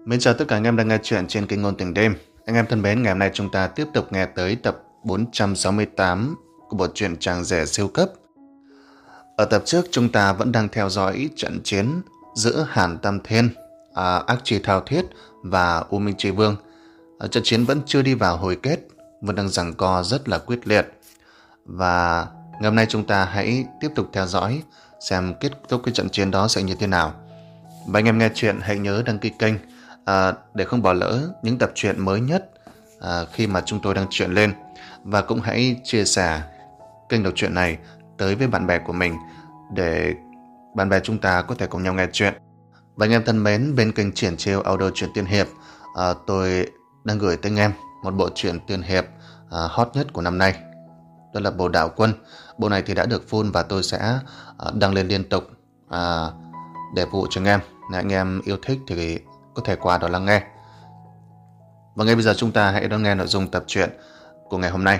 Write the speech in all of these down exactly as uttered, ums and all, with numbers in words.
Mến chào tất cả anh em đang nghe chuyện trên kênh Ngôn Tình Đêm. Anh em thân mến, ngày hôm nay chúng ta tiếp tục nghe tới tập bốn trăm sáu mươi tám của bộ truyện Chàng Rể Siêu Cấp. Ở tập trước chúng ta vẫn đang theo dõi trận chiến giữa Hàn Tam Thiên, à, Ác Chi Thao Thiết và U Minh Chi Vương. À, trận chiến vẫn chưa đi vào hồi kết, vẫn đang giằng co rất là quyết liệt. Và ngày hôm nay chúng ta hãy tiếp tục theo dõi xem kết thúc cái trận chiến đó sẽ như thế nào. Và anh em nghe chuyện hãy nhớ đăng ký kênh à, để không bỏ lỡ những tập truyện mới nhất à, khi mà chúng tôi đăng truyện lên. Và cũng hãy chia sẻ kênh đọc truyện này tới với bạn bè của mình để bạn bè chúng ta có thể cùng nhau nghe chuyện. Và anh em thân mến, bên kênh Triển Chiêu Audio Truyện Tiên Hiệp, à, tôi đang gửi tới anh em một bộ truyện tiên hiệp à, hot nhất của năm nay. Đó là bộ Đạo Quân. Bộ này thì đã được full và tôi sẽ à, đăng lên liên tục à, để phục vụ cho anh em. Nếu anh em yêu thích thì có thể qua đó lắng nghe. Và ngay bây giờ chúng ta hãy đón nghe nội dung tập truyện của ngày hôm nay.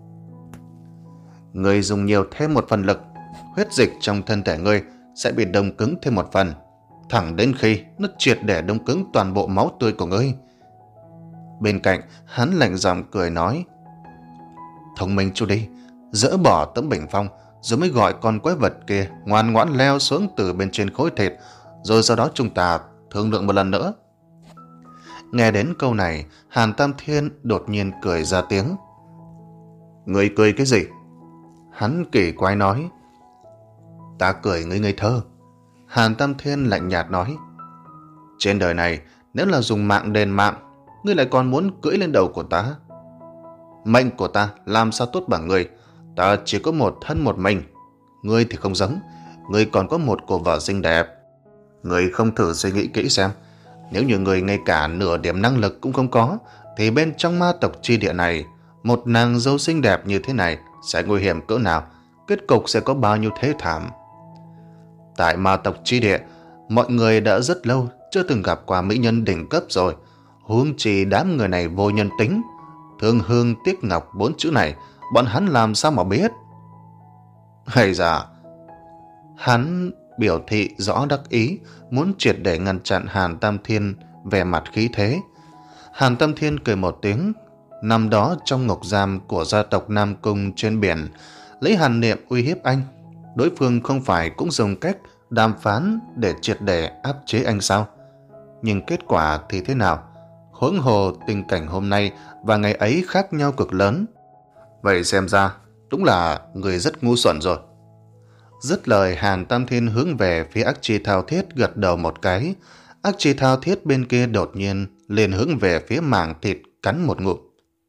Ngươi dùng nhiều thêm một phần lực, huyết dịch trong thân thể ngươi sẽ bị đông cứng thêm một phần, thẳng đến khi nó triệt để đông cứng toàn bộ máu tươi của ngươi. Bên cạnh, hắn lạnh giọng cười nói: Thông minh chú đi, dỡ bỏ tấm bình phong rồi mới gọi con quái vật kia ngoan ngoãn leo xuống từ bên trên khối thịt, rồi sau đó chúng ta thương lượng một lần nữa. Nghe đến câu này, Hàn Tam Thiên đột nhiên cười ra tiếng. Ngươi cười cái gì? Hắn kỳ quái nói. Ta cười ngươi ngây thơ. Hàn Tam Thiên lạnh nhạt nói. Trên đời này, nếu là dùng mạng đền mạng, ngươi lại còn muốn cưỡi lên đầu của ta? Mệnh của ta làm sao tốt bằng ngươi? Ta chỉ có một thân một mình. Ngươi thì không giống, ngươi còn có một cô vợ xinh đẹp. Ngươi không thử suy nghĩ kỹ xem, nếu như ngươi ngay cả nửa điểm năng lực cũng không có, thì bên trong ma tộc chi địa này, một nàng dâu xinh đẹp như thế này sẽ nguy hiểm cỡ nào, kết cục sẽ có bao nhiêu thế thảm. Tại ma tộc chi địa, mọi người đã rất lâu chưa từng gặp qua mỹ nhân đỉnh cấp rồi, huống chi đám người này vô nhân tính. Thương hương tiếc ngọc bốn chữ này, bọn hắn làm sao mà biết? Hay dạ, hắn biểu thị rõ đắc ý, muốn triệt để ngăn chặn Hàn Tam Thiên về mặt khí thế. Hàn Tam Thiên cười một tiếng. Năm đó trong ngục giam của gia tộc Nam Cung trên biển, lấy hàn niệm uy hiếp anh, đối phương không phải cũng dùng cách đàm phán để triệt để áp chế anh sao? Nhưng kết quả thì thế nào? Huống hồ tình cảnh hôm nay và ngày ấy khác nhau cực lớn. Vậy xem ra đúng là người rất ngu xuẩn rồi. Dứt lời, Hàn Tam Thiên hướng về phía Ác Chi Thao Thiết gật đầu một cái. Ác Chi Thao Thiết bên kia đột nhiên liền hướng về phía mảng thịt cắn một ngụm.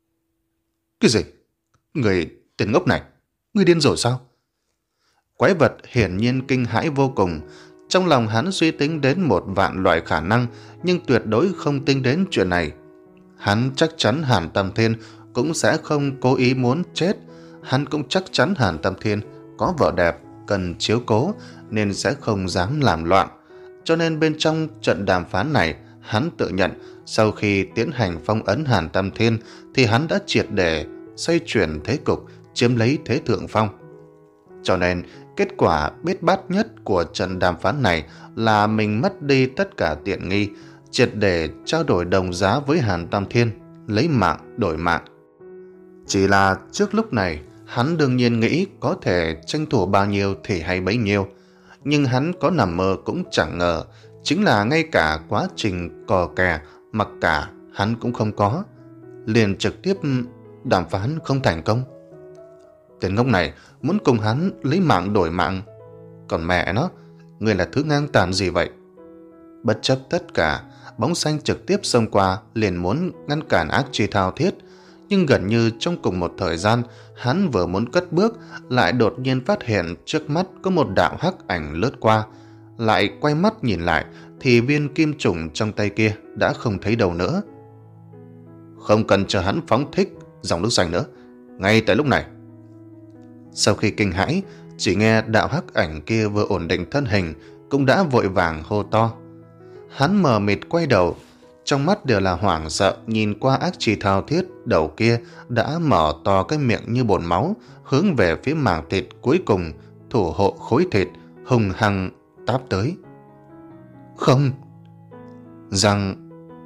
Cái gì? Người tên ngốc này, ngươi điên rồi sao? Quái vật hiển nhiên kinh hãi vô cùng. Trong lòng hắn suy tính đến một vạn loại khả năng, nhưng tuyệt đối không tính đến chuyện này. Hắn chắc chắn Hàn Tam Thiên cũng sẽ không cố ý muốn chết. Hắn cũng chắc chắn Hàn Tam Thiên có vợ đẹp cần chiếu cố nên sẽ không dám làm loạn. Cho nên bên trong trận đàm phán này, hắn tự nhận sau khi tiến hành phong ấn Hàn Tam Thiên thì hắn đã triệt để xoay chuyển thế cục, chiếm lấy thế thượng phong. Cho nên kết quả biết bát nhất của trận đàm phán này là mình mất đi tất cả tiện nghi, triệt để trao đổi đồng giá với Hàn Tam Thiên, lấy mạng đổi mạng. Chỉ là trước lúc này, hắn đương nhiên nghĩ có thể tranh thủ bao nhiêu thì hay bấy nhiêu, nhưng hắn có nằm mơ cũng chẳng ngờ, chính là ngay cả quá trình cò kè, mặc cả hắn cũng không có, liền trực tiếp đàm phán không thành công. Tên ngốc này muốn cùng hắn lấy mạng đổi mạng, còn mẹ nó, người là thứ ngang tàn gì vậy? Bất chấp tất cả, bóng xanh trực tiếp xông qua liền muốn ngăn cản Ác Chi Thao Thiết, nhưng gần như trong cùng một thời gian, hắn vừa muốn cất bước lại đột nhiên phát hiện trước mắt có một đạo hắc ảnh lướt qua. Lại quay mắt nhìn lại thì viên kim trùng trong tay kia đã không thấy đâu nữa. Không cần chờ hắn phóng thích dòng nước xanh nữa, ngay tại lúc này. Sau khi kinh hãi, chỉ nghe đạo hắc ảnh kia vừa ổn định thân hình cũng đã vội vàng hô to. Hắn mờ mịt quay đầu, trong mắt đều là hoảng sợ, nhìn qua Ác Chi Thao Thiết đầu kia đã mở to cái miệng như bồn máu, hướng về phía mảng thịt cuối cùng, thủ hộ khối thịt, hùng hăng táp tới. Không! Răng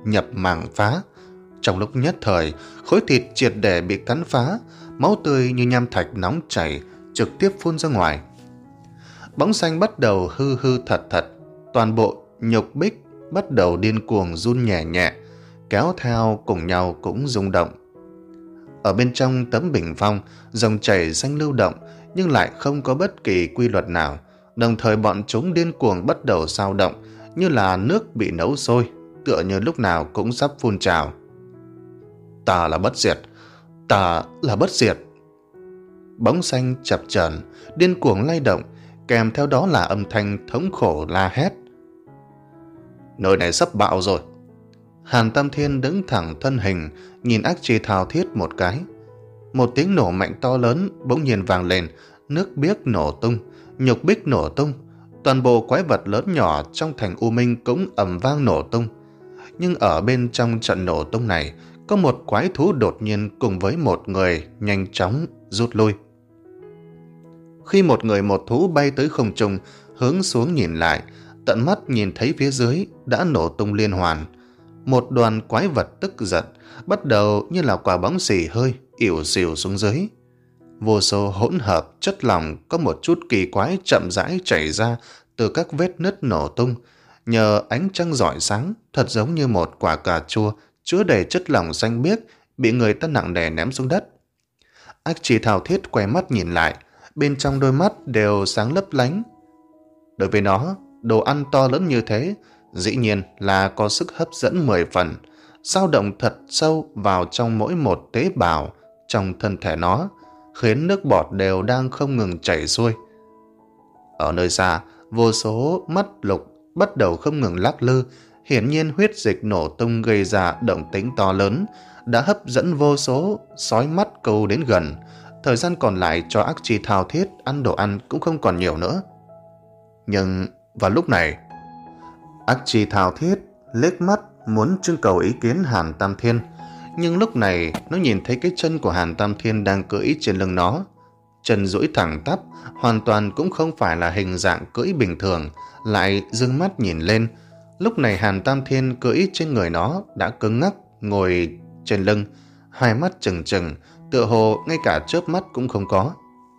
nhập màng phá. Trong lúc nhất thời, khối thịt triệt để bị cắn phá, máu tươi như nham thạch nóng chảy trực tiếp phun ra ngoài. Bóng xanh bắt đầu hư hư thật thật, toàn bộ nhục bích bắt đầu điên cuồng run nhẹ nhẹ, kéo theo cùng nhau cũng rung động. Ở bên trong tấm bình phong, dòng chảy xanh lưu động nhưng lại không có bất kỳ quy luật nào, đồng thời bọn chúng điên cuồng bắt đầu xao động như là nước bị nấu sôi, tựa như lúc nào cũng sắp phun trào. Ta là bất diệt, ta là bất diệt. Bóng xanh chập chờn, điên cuồng lay động, kèm theo đó là âm thanh thống khổ la hét. Nơi này sắp bạo rồi. Hàn Tam Thiên đứng thẳng thân hình, nhìn ác chi thao thiết một cái. Một tiếng nổ mạnh to lớn bỗng nhiên vang lên, nước biếc nổ tung, nhục bích nổ tung, toàn bộ quái vật lớn nhỏ trong thành U Minh cũng ầm vang nổ tung. Nhưng ở bên trong trận nổ tung này, có một quái thú đột nhiên cùng với một người nhanh chóng rút lui. Khi một người một thú bay tới không trung, hướng xuống nhìn lại, tận mắt nhìn thấy phía dưới đã nổ tung liên hoàn. Một đoàn quái vật tức giận, bắt đầu như là quả bóng xì hơi, ỉu xìu xuống dưới. Vô số hỗn hợp chất lỏng có một chút kỳ quái chậm rãi chảy ra từ các vết nứt nổ tung, nhờ ánh trăng rọi sáng, thật giống như một quả cà chua chứa đầy chất lỏng xanh biếc bị người ta nặng nề ném xuống đất. Ác chi thao thiết quay mắt nhìn lại, bên trong đôi mắt đều sáng lấp lánh. Đối với nó, đồ ăn to lớn như thế dĩ nhiên là có sức hấp dẫn mười phần, dao động thật sâu vào trong mỗi một tế bào trong thân thể nó, khiến nước bọt đều đang không ngừng chảy xuôi. Ở nơi xa, vô số mắt lục bắt đầu không ngừng lắc lư, hiển nhiên huyết dịch nổ tung gây ra động tĩnh to lớn, đã hấp dẫn vô số sói mắt câu đến gần. Thời gian còn lại cho ác chi thao thiết ăn đồ ăn cũng không còn nhiều nữa. Nhưng vào lúc này, ác chi thao thiết liếc mắt muốn trưng cầu ý kiến Hàn Tam Thiên, nhưng lúc này nó nhìn thấy cái chân của Hàn Tam Thiên đang cưỡi trên lưng nó. Chân duỗi thẳng tắp, hoàn toàn cũng không phải là hình dạng cưỡi bình thường, lại dương mắt nhìn lên. Lúc này Hàn Tam Thiên cưỡi trên người nó đã cứng ngắc ngồi trên lưng, hai mắt trừng trừng, tựa hồ ngay cả chớp mắt cũng không có.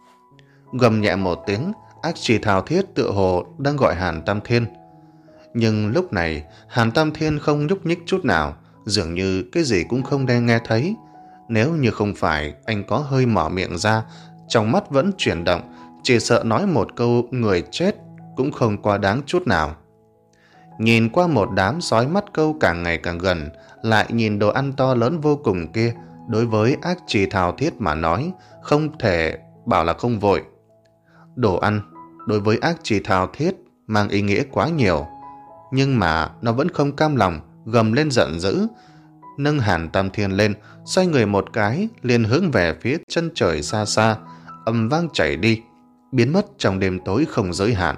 Gầm nhẹ một tiếng, ác chi thao thiết tựa hồ đang gọi Hàn Tam Thiên. Nhưng lúc này Hàn Tam Thiên không nhúc nhích chút nào, dường như cái gì cũng không đang nghe thấy. Nếu như không phải anh có hơi mở miệng ra, trong mắt vẫn chuyển động, chỉ sợ nói một câu người chết cũng không quá đáng chút nào. Nhìn qua một đám sói mắt câu càng ngày càng gần, lại nhìn đồ ăn to lớn vô cùng kia, đối với ác chi thao thiết mà nói, không thể bảo là không vội. Đồ ăn đối với ác chi thao thiết mang ý nghĩa quá nhiều, nhưng mà nó vẫn không cam lòng, gầm lên giận dữ, nâng Hàn Tam Thiên lên, xoay người một cái, liền hướng về phía chân trời xa xa, ầm vang chảy đi, biến mất trong đêm tối không giới hạn.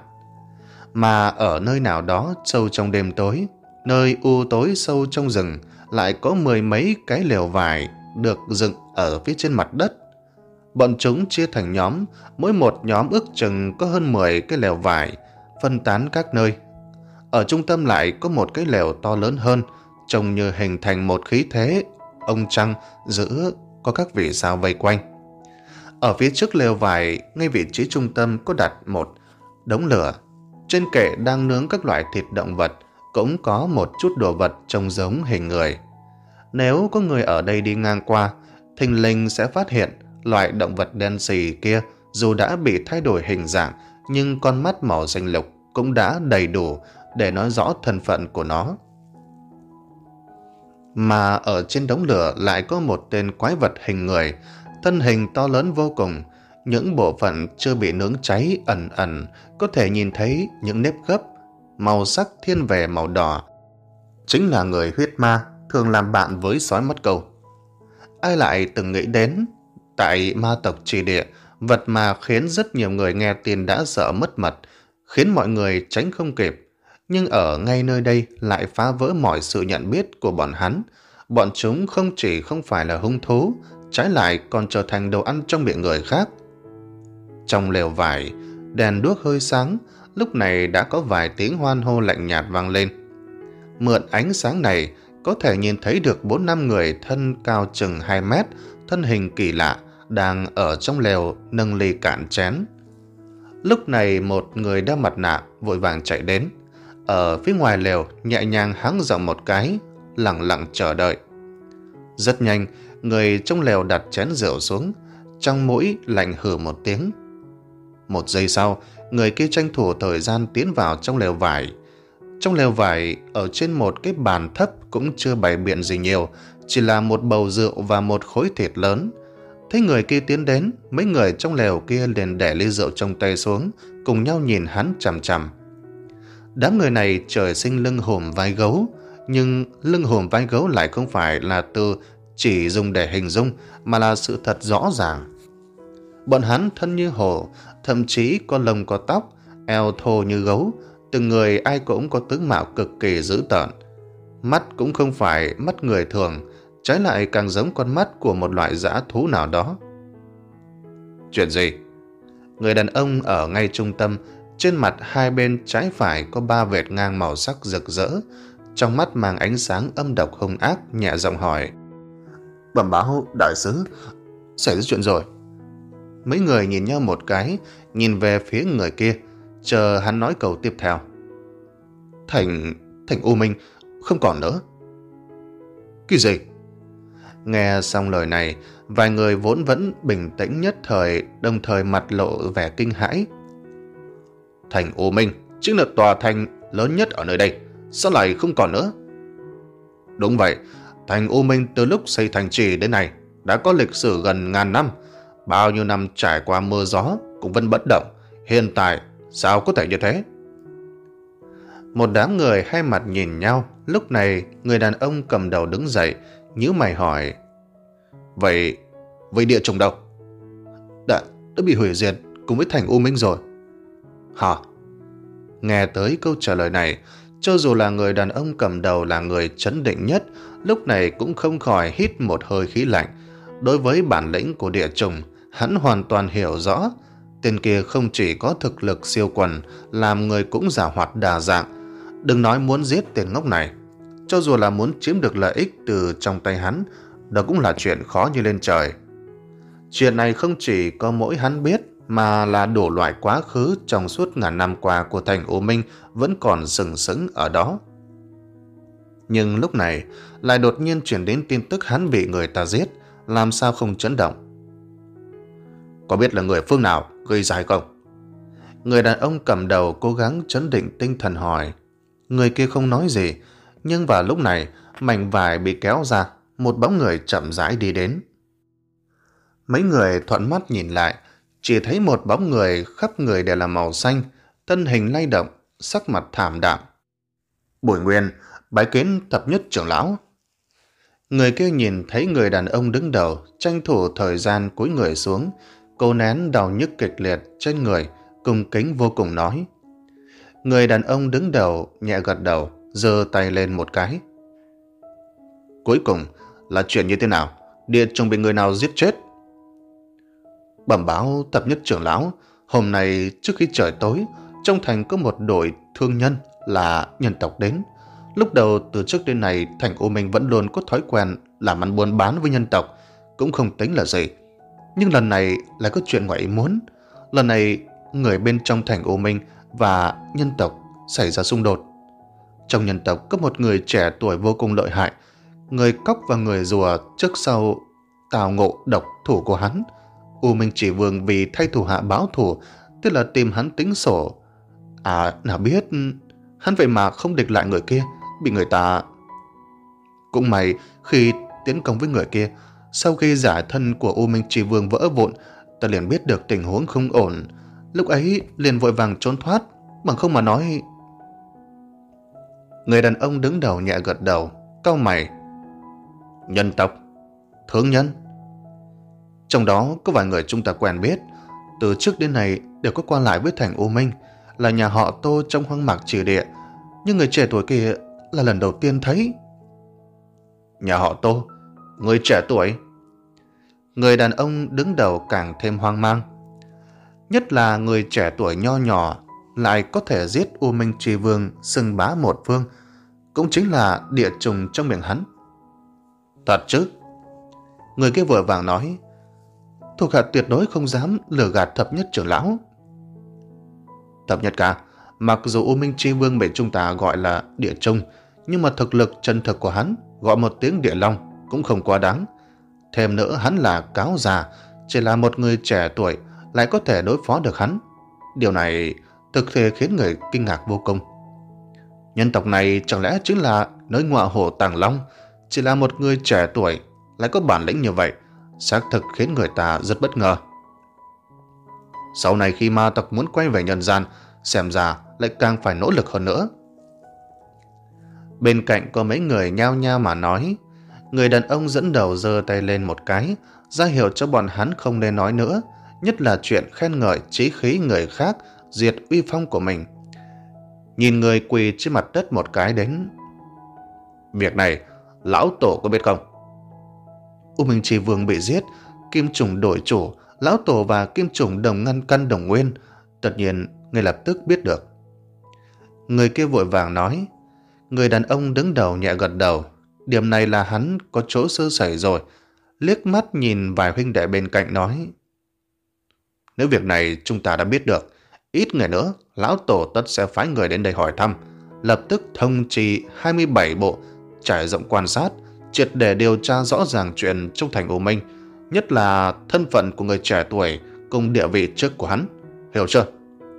Mà ở nơi nào đó sâu trong đêm tối, nơi u tối sâu trong rừng, lại có mười mấy cái lều vải được dựng ở phía trên mặt đất. Bọn chúng chia thành nhóm, mỗi một nhóm ước chừng có hơn mười cái lều vải, phân tán các nơi. Ở trung tâm lại có một cái lều to lớn hơn, trông như hình thành một khí thế ông trăng, giữa có các vì sao vây quanh. Ở phía trước lều vải, ngay vị trí trung tâm có đặt một đống lửa. Trên kệ đang nướng các loại thịt động vật, cũng có một chút đồ vật trông giống hình người. Nếu có người ở đây đi ngang qua, thình lình sẽ phát hiện loại động vật đen xì kia dù đã bị thay đổi hình dạng, nhưng con mắt màu xanh lục cũng đã đầy đủ để nói rõ thân phận của nó. Mà ở trên đống lửa lại có một tên quái vật hình người, thân hình to lớn vô cùng. Những bộ phận chưa bị nướng cháy ẩn ẩn có thể nhìn thấy những nếp gấp, màu sắc thiên về màu đỏ. Chính là người huyết ma thường làm bạn với sói mắt câu. Ai lại từng nghĩ đến, tại ma tộc Trì Địa, vật mà khiến rất nhiều người nghe tin đã sợ mất mật, khiến mọi người tránh không kịp. Nhưng ở ngay nơi đây lại phá vỡ mọi sự nhận biết của bọn hắn. Bọn chúng không chỉ không phải là hung thú, trái lại còn trở thành đồ ăn trong miệng người khác. Trong lều vải, đèn đuốc hơi sáng, lúc này đã có vài tiếng hoan hô lạnh nhạt vang lên. Mượn ánh sáng này, có thể nhìn thấy được bốn năm người thân cao chừng hai mét, thân hình kỳ lạ, đang ở trong lều nâng ly cạn chén. Lúc này một người đeo mặt nạ vội vàng chạy đến, ở phía ngoài lều nhẹ nhàng hắng giọng một cái, lặng lặng chờ đợi. Rất nhanh, người trong lều đặt chén rượu xuống, trong mũi lạnh hừ một tiếng. Một giây sau, người kia tranh thủ thời gian tiến vào trong lều vải. Trong lều vải, ở trên một cái bàn thấp cũng chưa bày biện gì nhiều, chỉ là một bầu rượu và một khối thịt lớn. Thấy người kia tiến đến, mấy người trong lều kia liền để ly rượu trong tay xuống, cùng nhau nhìn hắn chằm chằm. Đám người này trời sinh lưng hùm vai gấu, nhưng lưng hùm vai gấu lại không phải là từ chỉ dùng để hình dung, mà là sự thật rõ ràng. Bọn hắn thân như hổ, thậm chí có lông có tóc, eo thô như gấu, từng người ai cũng có tướng mạo cực kỳ dữ tợn. Mắt cũng không phải mắt người thường, trái lại càng giống con mắt của một loại dã thú nào đó. Chuyện gì? Người đàn ông ở ngay trung tâm, trên mặt hai bên trái phải có ba vệt ngang màu sắc rực rỡ, trong mắt mang ánh sáng âm độc hung ác, nhẹ giọng hỏi. Bẩm báo đại sứ, xảy ra chuyện rồi. Mấy người nhìn nhau một cái, nhìn về phía người kia, chờ hắn nói câu tiếp theo. Thành... Thành U Minh không còn nữa. Cái gì? Nghe xong lời này, vài người vốn vẫn bình tĩnh nhất thời, đồng thời mặt lộ vẻ kinh hãi. Thành U Minh chính là tòa thành lớn nhất ở nơi đây, sao lại không còn nữa? Đúng vậy, thành U Minh từ lúc xây thành trì đến nay đã có lịch sử gần ngàn năm, bao nhiêu năm trải qua mưa gió cũng vẫn bất động, hiện tại sao có thể như thế? Một đám người hai mặt nhìn nhau, lúc này người đàn ông cầm đầu đứng dậy, nhíu mày hỏi. Vậy, vậy địa chủng đâu? Đã, đã bị hủy diệt cùng với thành U Minh rồi. Hả? Nghe tới câu trả lời này, cho dù là người đàn ông cầm đầu là người trấn định nhất, lúc này cũng không khỏi hít một hơi khí lạnh. Đối với bản lĩnh của địa chủng, hắn hoàn toàn hiểu rõ. Tên kia không chỉ có thực lực siêu quần, làm người cũng giàu hoạt đa dạng. Đừng nói muốn giết tên ngốc này, cho dù là muốn chiếm được lợi ích từ trong tay hắn, đó cũng là chuyện khó như lên trời. Chuyện này không chỉ có mỗi hắn biết, mà là đủ loại quá khứ trong suốt ngàn năm qua của thành U Minh vẫn còn sừng sững ở đó. Nhưng lúc này lại đột nhiên truyền đến tin tức hắn bị người ta giết, làm sao không chấn động? Có biết là người phương nào gây ra hay không? Người đàn ông cầm đầu cố gắng trấn định tinh thần hỏi. Người kia không nói gì, nhưng vào lúc này mảnh vải bị kéo ra, một bóng người chậm rãi đi đến. Mấy người thuận mắt nhìn lại, chỉ thấy một bóng người khắp người đều là màu xanh, thân hình lay động, sắc mặt thảm đạm. Bùi Nguyên, bái kiến thập nhất trưởng lão. Người kia nhìn thấy người đàn ông đứng đầu, tranh thủ thời gian cúi người xuống, cố nén đau nhức kịch liệt trên người, cung kính vô cùng nói. Người đàn ông đứng đầu nhẹ gật đầu, giơ tay lên một cái. Cuối cùng là chuyện như thế nào? Địa chủng bị người nào giết chết? Bẩm báo thập nhất trưởng lão, hôm nay trước khi trời tối, trong thành có một đội thương nhân là nhân tộc đến. Lúc đầu từ trước đến nay, thành U Minh vẫn luôn có thói quen làm ăn buôn bán với nhân tộc, cũng không tính là gì. Nhưng lần này lại có chuyện ngoại ý muốn. Lần này người bên trong thành U Minh và nhân tộc xảy ra xung đột. Trong nhân tộc có một người trẻ tuổi vô cùng lợi hại, người cóc và người rùa trước sau tào ngộ độc thủ của hắn. U Minh Chỉ Vương vì thay thủ hạ báo thù, tức là tìm hắn tính sổ. À, nào biết hắn vậy mà không địch lại người kia, bị người ta... Cũng may khi tiến công với người kia, sau khi giả thân của U Minh Chỉ Vương vỡ vụn, ta liền biết được tình huống không ổn. Lúc ấy liền vội vàng trốn thoát, bằng không mà nói... Người đàn ông đứng đầu nhẹ gật đầu, cau mày. Nhân tộc? Thương nhân? Trong đó có vài người chúng ta quen biết, từ trước đến nay đều có qua lại với thành U Minh, là nhà họ Tô trong hoang mạc Chỉ Địa, nhưng người trẻ tuổi kia là lần đầu tiên thấy. Nhà họ Tô? Người trẻ tuổi? Người đàn ông đứng đầu càng thêm hoang mang. Nhất là người trẻ tuổi nho nhỏ lại có thể giết U Minh Tri Vương xưng bá một phương, cũng chính là địa trùng trong miệng hắn. Thật chứ? Người kia vội vàng nói. Thuộc hạ tuyệt đối không dám lừa gạt thập nhất trưởng lão. Thập nhất ca, mặc dù U Minh Chi Vương bị chúng ta gọi là địa trùng, nhưng mà thực lực chân thực của hắn gọi một tiếng địa long cũng không quá đáng. Thêm nữa hắn là cáo già, chỉ là một người trẻ tuổi lại có thể đối phó được hắn. Điều này thực thể khiến người kinh ngạc vô cùng. Nhân tộc này chẳng lẽ chính là nơi ngọa hổ tàng long, chỉ là một người trẻ tuổi lại có bản lĩnh như vậy, xác thực khiến người ta rất bất ngờ. Sau này khi ma tộc muốn quay về nhân gian, xem ra lại càng phải nỗ lực hơn nữa. Bên cạnh có mấy người nhao nhao mà nói. Người đàn ông dẫn đầu giơ tay lên một cái, ra hiệu cho bọn hắn không nên nói nữa, nhất là chuyện khen ngợi chí khí người khác, diệt uy phong của mình. Nhìn người quỳ trên mặt đất một cái đến. Việc này, lão tổ có biết không? U Minh Chi Vương bị giết, Kim Trùng đổi chủ, lão tổ và Kim Trùng đồng ngăn căn đồng nguyên, tất nhiên ngay lập tức biết được. Người kia vội vàng nói. Người đàn ông đứng đầu nhẹ gật đầu. Điểm này là hắn có chỗ sơ sẩy rồi. Liếc mắt nhìn vài huynh đệ bên cạnh nói. Nếu việc này chúng ta đã biết được, ít ngày nữa lão tổ tất sẽ phái người đến đây hỏi thăm, lập tức thông trì hai mươi bảy bộ, trải rộng quan sát, triệt để điều tra rõ ràng chuyện trong thành U Minh, nhất là thân phận của người trẻ tuổi cùng địa vị trước của hắn. Hiểu chưa?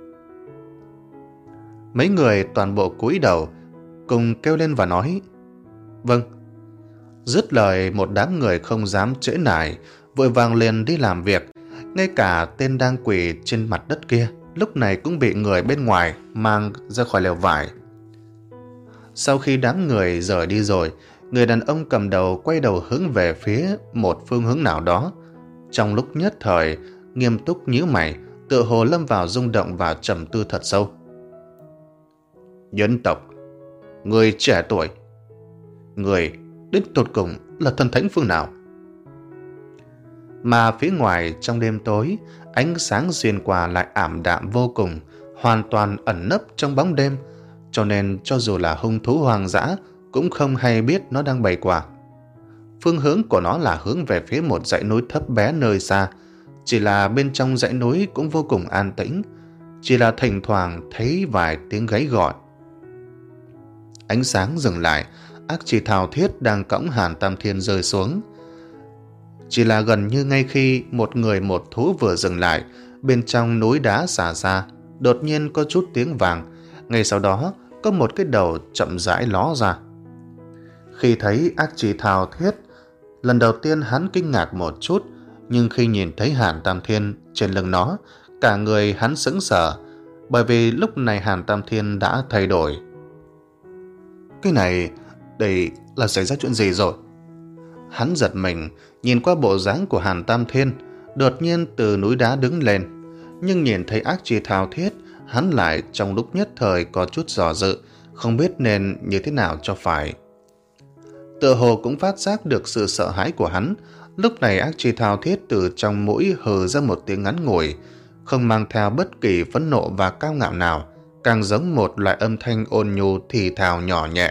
Mấy người toàn bộ cúi đầu cùng kêu lên và nói. Vâng. Dứt lời, một đám người không dám trễ nải, vội vàng liền đi làm việc. Ngay cả tên đang quỳ trên mặt đất kia lúc này cũng bị người bên ngoài mang ra khỏi lều vải. Sau khi đám người rời đi rồi, người đàn ông cầm đầu quay đầu hướng về phía một phương hướng nào đó. Trong lúc nhất thời, nghiêm túc nhíu mày, tựa hồ lâm vào rung động và trầm tư thật sâu. Nhân tộc, người trẻ tuổi, người đến tột cùng là thần thánh phương nào? Mà phía ngoài trong đêm tối, ánh sáng xuyên qua lại ảm đạm vô cùng, hoàn toàn ẩn nấp trong bóng đêm, cho nên cho dù là hung thú hoang dã cũng không hay biết nó đang bày quả. Phương hướng của nó là hướng về phía một dãy núi thấp bé nơi xa, chỉ là bên trong dãy núi cũng vô cùng an tĩnh, chỉ là thỉnh thoảng thấy vài tiếng gáy gọi. Ánh sáng dừng lại, ác chỉ thao thiết đang cõng Hàn Tam Thiên rơi xuống. Chỉ là gần như ngay khi một người một thú vừa dừng lại, bên trong núi đá xa xa, đột nhiên có chút tiếng vàng, ngay sau đó có một cái đầu chậm rãi ló ra. Khi thấy ác chỉ thao thiết, lần đầu tiên hắn kinh ngạc một chút, nhưng khi nhìn thấy Hàn Tam Thiên trên lưng nó, cả người hắn sững sờ, bởi vì lúc này Hàn Tam Thiên đã thay đổi. Cái này, đây là xảy ra chuyện gì rồi? Hắn giật mình, nhìn qua bộ dáng của Hàn Tam Thiên, đột nhiên từ núi đá đứng lên. Nhưng nhìn thấy ác chi thao thiết, hắn lại trong lúc nhất thời có chút dò dự, không biết nên như thế nào cho phải. Tựa hồ cũng phát giác được sự sợ hãi của hắn, lúc này ác chi thao thiết từ trong mũi hừ ra một tiếng ngắn ngủi, không mang theo bất kỳ phẫn nộ và cao ngạo nào, càng giống một loại âm thanh ôn nhu thì thào nhỏ nhẹ.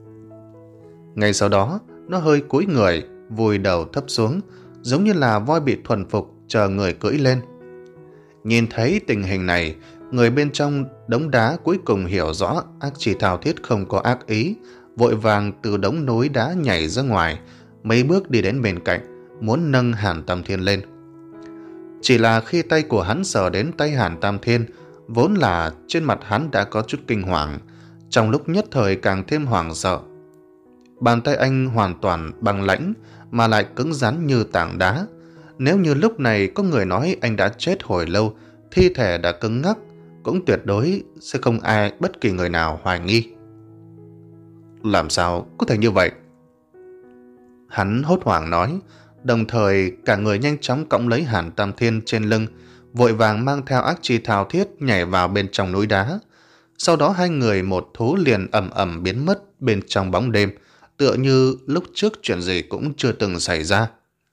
Ngay sau đó, nó hơi cúi người, vùi đầu thấp xuống, giống như là voi bị thuần phục chờ người cưỡi lên. Nhìn thấy tình hình này, người bên trong đống đá cuối cùng hiểu rõ ác chỉ thao thiết không có ác ý, vội vàng từ đống núi đá nhảy ra ngoài, mấy bước đi đến bên cạnh, muốn nâng Hàn Tam Thiên lên. Chỉ là khi tay của hắn sờ đến tay Hàn Tam Thiên, vốn là trên mặt hắn đã có chút kinh hoàng, trong lúc nhất thời càng thêm hoảng sợ. Bàn tay anh hoàn toàn băng lãnh mà lại cứng rắn như tảng đá. Nếu như lúc này có người nói anh đã chết hồi lâu, thi thể đã cứng ngắc, cũng tuyệt đối sẽ không ai bất kỳ người nào hoài nghi. Làm sao có thể như vậy? Hắn hốt hoảng nói, đồng thời cả người nhanh chóng cõng lấy Hàn Tam Thiên trên lưng, vội vàng mang theo ác chi thao thiết nhảy vào bên trong núi đá. Sau đó hai người một thú liền ầm ầm biến mất bên trong bóng đêm, tựa như lúc trước chuyện gì cũng chưa từng xảy ra.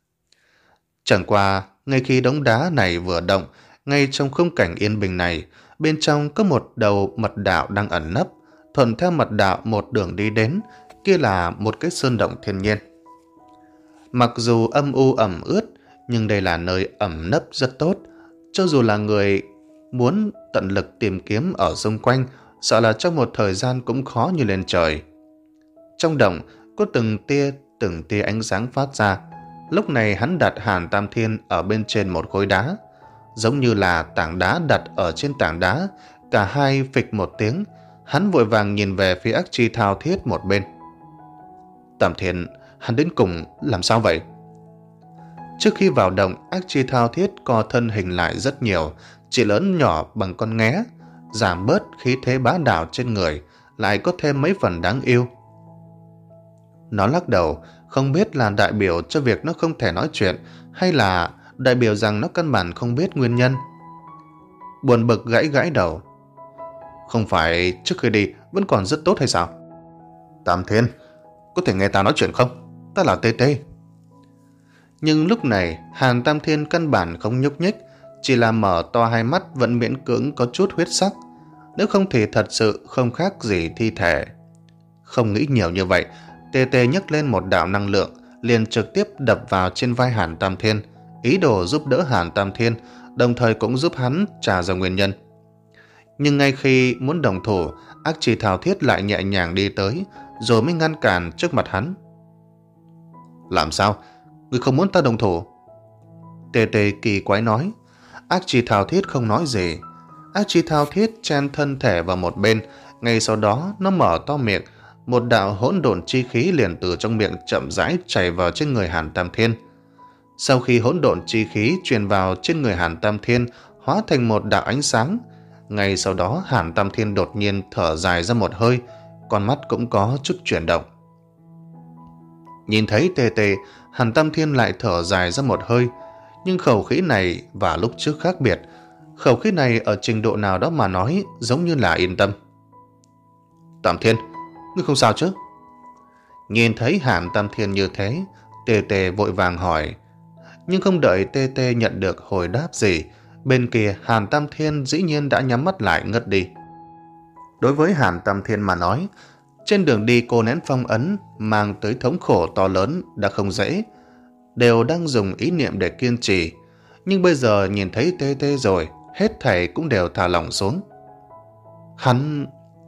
Chẳng qua, ngay khi đống đá này vừa động, ngay trong khung cảnh yên bình này, bên trong có một đầu mật đạo đang ẩn nấp, thuận theo mật đạo một đường đi đến, kia là một cái sơn động thiên nhiên. Mặc dù âm u ẩm ướt, nhưng đây là nơi ẩm nấp rất tốt. Cho dù là người muốn tận lực tìm kiếm ở xung quanh, sợ là trong một thời gian cũng khó như lên trời. Trong động có từng tia từng tia ánh sáng phát ra. Lúc này hắn đặt Hàn Tam Thiên ở bên trên một khối đá, giống như là tảng đá đặt ở trên tảng đá. Cả hai phịch một tiếng, hắn vội vàng nhìn về phía Ác Chi Thao Thiết một bên. Tam Thiên, hắn đến cùng làm sao vậy? Trước khi vào động, Ác Chi Thao Thiết co thân hình lại rất nhiều, chỉ lớn nhỏ bằng con nghé, giảm bớt khí thế bá đạo trên người, lại có thêm mấy phần đáng yêu. Nó lắc đầu, không biết là đại biểu cho việc nó không thể nói chuyện, hay là đại biểu rằng nó căn bản không biết nguyên nhân. Buồn bực gãy gãy đầu. Không phải trước khi đi vẫn còn rất tốt hay sao? Tam Thiên, có thể nghe ta nói chuyện không? Ta là Tê Tê. Nhưng lúc này Hàn Tam Thiên căn bản không nhúc nhích, chỉ là mở to hai mắt vẫn miễn cưỡng có chút huyết sắc. Nếu không thì thật sự không khác gì thi thể. Không nghĩ nhiều như vậy, Tê Tê nhấc lên một đạo năng lượng, liền trực tiếp đập vào trên vai Hàn Tam Thiên, ý đồ giúp đỡ Hàn Tam Thiên, đồng thời cũng giúp hắn tra ra nguyên nhân. Nhưng ngay khi muốn đồng thủ, Ác Chi Thao Thiết lại nhẹ nhàng đi tới, rồi mới ngăn cản trước mặt hắn. Làm sao? Ngươi không muốn ta đồng thủ? Tê Tê kỳ quái nói. Ác Chi Thao Thiết không nói gì. Ác Chi Thao Thiết chen thân thể vào một bên, ngay sau đó nó mở to miệng, một đạo hỗn độn chi khí liền từ trong miệng chậm rãi chảy vào trên người Hàn Tam Thiên. Sau khi hỗn độn chi khí truyền vào trên người Hàn Tam Thiên, hóa thành một đạo ánh sáng. Ngay sau đó Hàn Tam Thiên đột nhiên thở dài ra một hơi, con mắt cũng có chút chuyển động. Nhìn thấy Tê Tê, Hàn Tam Thiên lại thở dài ra một hơi, nhưng khẩu khí này và lúc trước khác biệt. Khẩu khí này ở trình độ nào đó mà nói giống như là yên tâm. Tam Thiên, ngươi không sao chứ? Nhìn thấy Hàn Tam Thiên như thế, Tê Tê vội vàng hỏi. Nhưng không đợi Tê Tê nhận được hồi đáp gì, bên kia Hàn Tam Thiên dĩ nhiên đã nhắm mắt lại ngất đi. Đối với Hàn Tam Thiên mà nói, trên đường đi cô nén phong ấn mang tới thống khổ to lớn đã không dễ, đều đang dùng ý niệm để kiên trì. Nhưng bây giờ nhìn thấy Tê Tê rồi, hết thảy cũng đều thả lỏng xuống. Hắn...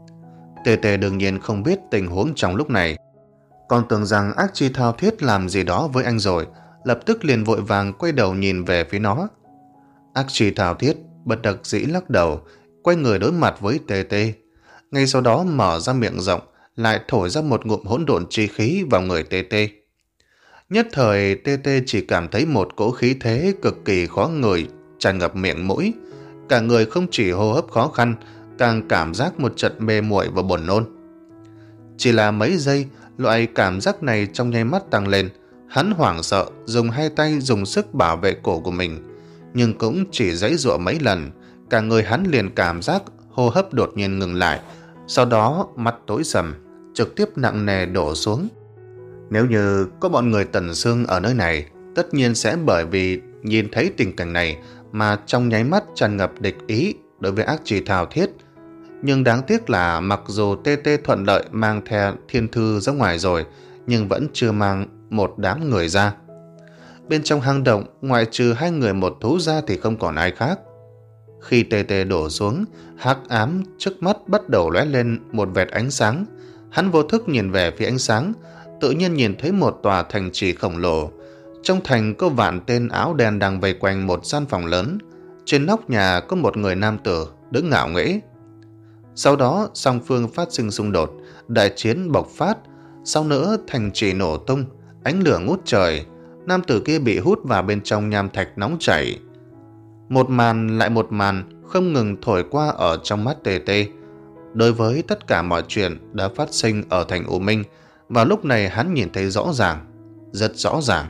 Tê Tê đương nhiên không biết tình huống trong lúc này, còn tưởng rằng Ác Chi Thao Thiết làm gì đó với anh rồi, lập tức liền vội vàng quay đầu nhìn về phía nó. Ác Chi Thao Thiết bất đắc dĩ lắc đầu, quay người đối mặt với Tê Tê. Ngay sau đó mở ra miệng rộng, lại thổi ra một ngụm hỗn độn chi khí vào người Tê Tê. Nhất thời Tê Tê chỉ cảm thấy một cỗ khí thế cực kỳ khó ngửi tràn ngập miệng mũi, cả người không chỉ hô hấp khó khăn, càng cảm giác một trận mê muội và buồn nôn. Chỉ là mấy giây, loại cảm giác này trong nháy mắt tăng lên. Hắn hoảng sợ, dùng hai tay dùng sức bảo vệ cổ của mình, nhưng cũng chỉ giãy giụa mấy lần, cả người hắn liền cảm giác hô hấp đột nhiên ngừng lại, sau đó mắt tối sầm, trực tiếp nặng nề đổ xuống. Nếu như có bọn người Tần Sương ở nơi này, tất nhiên sẽ bởi vì nhìn thấy tình cảnh này mà trong nháy mắt tràn ngập địch ý đối với Ác Chi Thao Thiết. Nhưng đáng tiếc là mặc dù Tê Tê thuận lợi mang theo thiên thư ra ngoài rồi, nhưng vẫn chưa mang một đám người ra. Bên trong hang động, ngoại trừ hai người một thú ra thì không còn ai khác. Khi Tê Tê đổ xuống, hắc ám trước mắt bắt đầu lóe lên một vệt ánh sáng. Hắn vô thức nhìn về phía ánh sáng, tự nhiên nhìn thấy một tòa thành trì khổng lồ. Trong thành có vạn tên áo đen đang vây quanh một gian phòng lớn. Trên nóc nhà có một người nam tử đứng ngạo nghễ. Sau đó song phương phát sinh xung đột, đại chiến bộc phát. Sau nữa thành trì nổ tung, ánh lửa ngút trời. Nam tử kia bị hút vào bên trong nham thạch nóng chảy. Một màn lại một màn không ngừng thổi qua ở trong mắt Tê Tê. Đối với tất cả mọi chuyện đã phát sinh ở thành U Minh, vào lúc này hắn nhìn thấy rõ ràng, rất rõ ràng.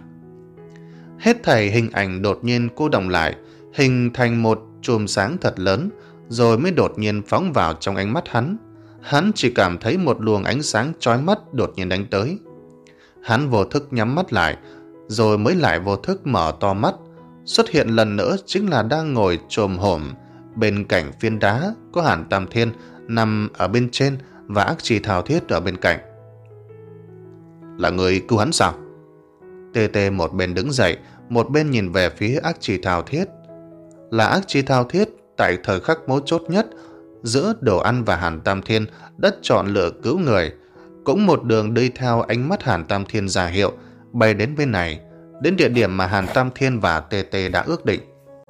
Hết thảy hình ảnh đột nhiên cô động lại, hình thành một chùm sáng thật lớn, rồi mới đột nhiên phóng vào trong ánh mắt hắn. Hắn chỉ cảm thấy một luồng ánh sáng chói mắt đột nhiên đánh tới. Hắn vô thức nhắm mắt lại, rồi mới lại vô thức mở to mắt. Xuất hiện lần nữa chính là đang ngồi chồm hổm bên cạnh phiến đá có Hàn Tam Thiên nằm ở bên trên, và ác chi thao thiết ở bên cạnh. Là người cứu hắn sao? Tê Tê một bên đứng dậy, một bên nhìn về phía ác chi thao thiết. Là ác chi thao thiết tại thời khắc mấu chốt nhất giữa Đồ Ăn và Hàn Tam Thiên đã chọn lựa cứu người, cũng một đường đi theo ánh mắt Hàn Tam Thiên ra hiệu, bay đến bên này, đến địa điểm mà Hàn Tam Thiên và Tê Tê đã ước định.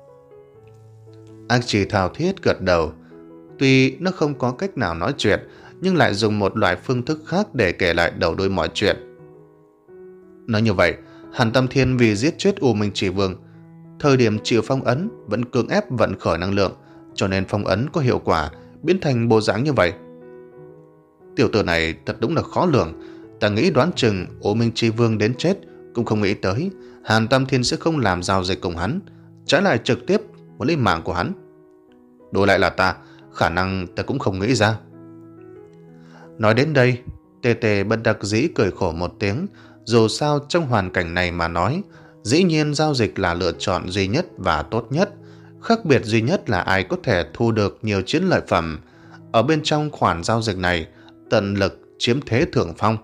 Ác chi thao thiết gật đầu. Tuy nó không có cách nào nói chuyện, nhưng lại dùng một loại phương thức khác để kể lại đầu đuôi mọi chuyện. Nói như vậy, Hàn Tam Thiên vì giết chết U Minh Chỉ Vương, thời điểm chịu phong ấn vẫn cưỡng ép vận khởi năng lượng, cho nên phong ấn có hiệu quả, biến thành bộ dáng như vậy. Tiểu tử này thật đúng là khó lường. Ta nghĩ đoán chừng U Minh Chỉ Vương đến chết cũng không nghĩ tới Hàn Tam Thiên sẽ không làm giao dịch cùng hắn, trái lại trực tiếp muốn lấy mạng của hắn. Đổi lại là ta, khả năng ta cũng không nghĩ ra. Nói đến đây, Tê Tê bất đắc dĩ cười khổ một tiếng. Dù sao trong hoàn cảnh này mà nói, dĩ nhiên giao dịch là lựa chọn duy nhất và tốt nhất. Khác biệt duy nhất là ai có thể thu được nhiều chiến lợi phẩm. Ở bên trong khoản giao dịch này, tận lực chiếm thế thượng phong.